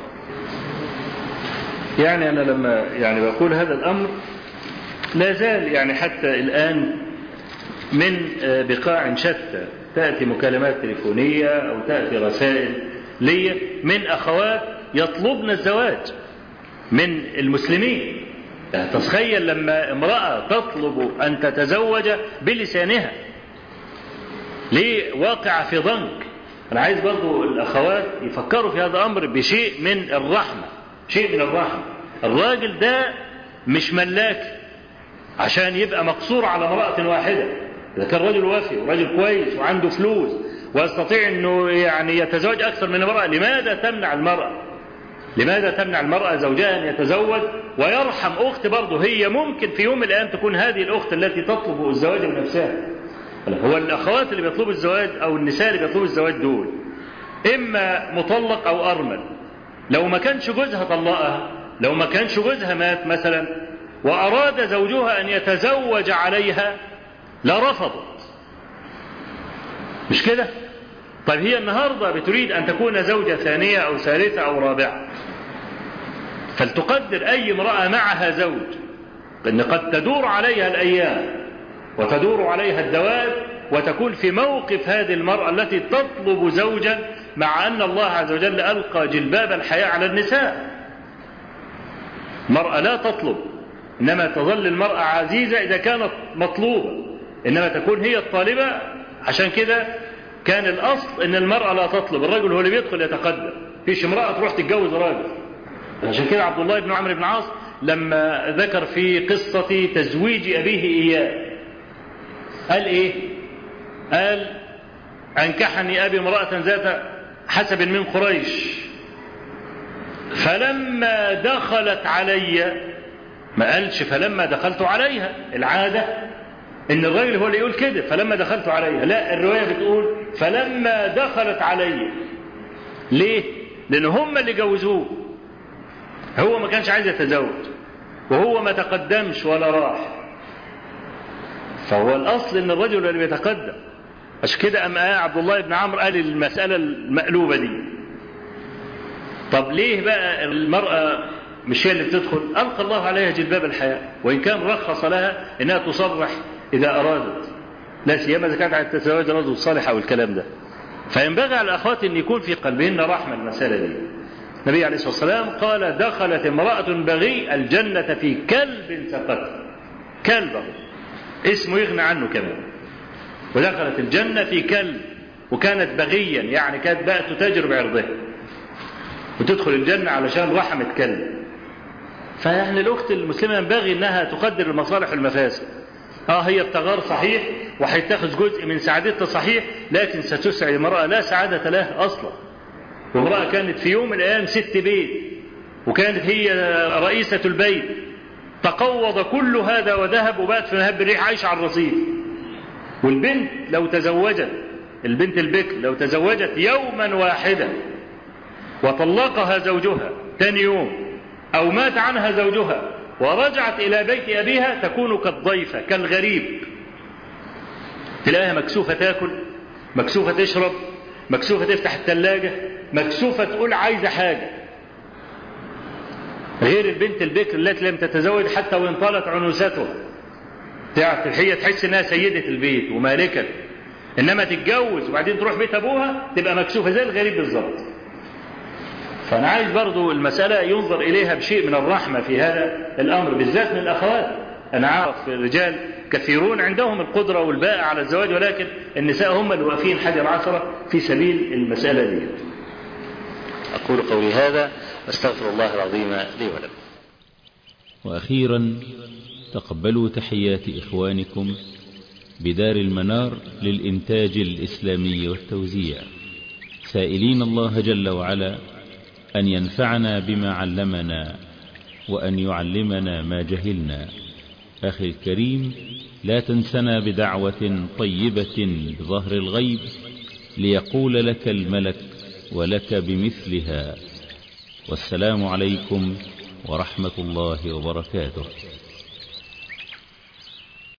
يعني أنا لما بقول هذا الأمر لا زال حتى الآن من بقاع شتى تأتي مكالمات تليفونية أو تأتي رسائل لي من أخوات يطلبن الزواج من المسلمين. تتخيل لما امرأة تطلب أن تتزوج بلسانها، ليه؟ واقع في ضنك. أنا عايز برضو الأخوات يفكروا في هذا الأمر بشيء من الرحمة، شيء من الرحمة. الراجل ده مش ملاك عشان يبقى مقصور على امرأة واحدة. إذا كان رجل وافي ورجل كويس وعنده فلوس ويستطيع أنه يتزوج أكثر من امرأة، لماذا تمنع المرأة؟ لماذا تمنع المرأة زوجها أن يتزوج ويرحم أخت برضه هي ممكن في يوم من الأيام تكون هذه الأخت التي تطلب الزواج بنفسها؟ هو الأخوات اللي بيطلبوا الزواج أو النساء اللي بيطلبوا الزواج دول إما مطلق أو أرمل. لو ما كانش جوزها طلقها، لو ما كانش جوزها مات مثلا وأراد زوجها أن يتزوج عليها لرفضت، مش كده؟ طيب هي النهاردة بتريد أن تكون زوجة ثانية أو ثالثة أو رابعة، فلتقدر أي امرأة معها زوج لأن قد تدور عليها الأيام وتدور عليها الدواب، وتكون في موقف هذه المرأة التي تطلب زوجا، مع أن الله عز وجل ألقى جلباب الحياة على النساء. المرأة لا تطلب، إنما تظل المرأة عزيزة إذا كانت مطلوبة، إنما تكون هي الطالبة. عشان كده كان الأصل إن المرأة لا تطلب، الرجل هو اللي بيدخل يتقدم، فيش امرأة تروح تتجوز راجل. عشان كده عبد الله بن عمرو بن العاص لما ذكر في قصة تزويج أبيه إياه قال إيه؟ قال: أنكحني أبي امرأة ذات حسب من قريش، فلما دخلت علي، ما قالش فلما دخلت عليها، العادة إن الراجل هو اللي يقول كده فلما دخلت عليها، لا، الرواية بتقول فلما دخلت علي ليه؟ لأن هم اللي جوزوه، هو ما كانش عايز يتزوج وهو ما تقدمش ولا راح، فهو الأصل إن الرجل اللي بيتقدم. عشان كده أم عبد الله بن عمرو قال المسألة المقلوبة دي. طب ليه بقى المرأة مش هي اللي بتدخل؟ ألقى الله عليها جلباب الحياء، وإن كان رخص لها إنها تصرح إذا أرادت، لا سيما إذا كانت عايزة تتزوج رجل صالح أو الكلام ده. فينبغي على الأخوات أن يكون في قلبهن رحمة المسألة دي. النبي عليه الصلاة والسلام قال: دخلت امرأة بغي الجنة في كلب سقط، كلب اسمه يغنى عنه كمان، ودخلت الجنة في كلب، وكانت بغيا يعني كانت بقى تتاجر بعرضها، وتدخل الجنة علشان رحمة كلب. فيعني الأخت المسلمة ينبغي أنها تقدر المصالح والمفاسد. هي بتغار صحيح وهيتاخذ جزء من سعادتها صحيح، لكن ستسعد المرأة لا سعادة لها أصلا. وامرأة كانت في يوم من الأيام ست بيت، وكانت هي رئيسة البيت، تقوض كل هذا وذهب وبات في نهب الريح عايشة على الرصيف. والبنت لو تزوجت، البنت البكر لو تزوجت يوما واحدا وطلقها زوجها ثاني يوم، أو مات عنها زوجها ورجعت إلى بيت أبيها، تكون كالضيفة كالغريب. تلاقيها مكسوفة تاكل، مكسوفة تشرب، مكسوفة تفتح الثلاجة، مكسوفة تقول عايزة حاجة، غير البنت البكر التي لم تتزوج حتى وإن طالت عنوستها. هي تحس إنها سيدة البيت ومالكة، إنما تتجوز وبعدين تروح بيت أبوها تبقى مكسوفة زي الغريب بالظبط. فأنا عايز برضو المسألة ينظر إليها بشيء من الرحمة في هذا الأمر، بالذات من الأخوات. أنا عارف الرجال كثيرون عندهم القدرة والباء على الزواج، ولكن النساء هم اللي واقفين حجر عثرة في سبيل المسألة دي. أقول قولي هذا واستغفر الله العظيم لي ولكم. وأخيرا تقبلوا تحيات إخوانكم بدار المنار للإنتاج الإسلامي والتوزيع، سائلين الله جل وعلا أن ينفعنا بما علمنا وأن يعلمنا ما جهلنا. أخي الكريم، لا تنسنا بدعوة طيبة بظهر الغيب ليقول لك الملك ولك بمثلها. والسلام عليكم ورحمة الله وبركاته.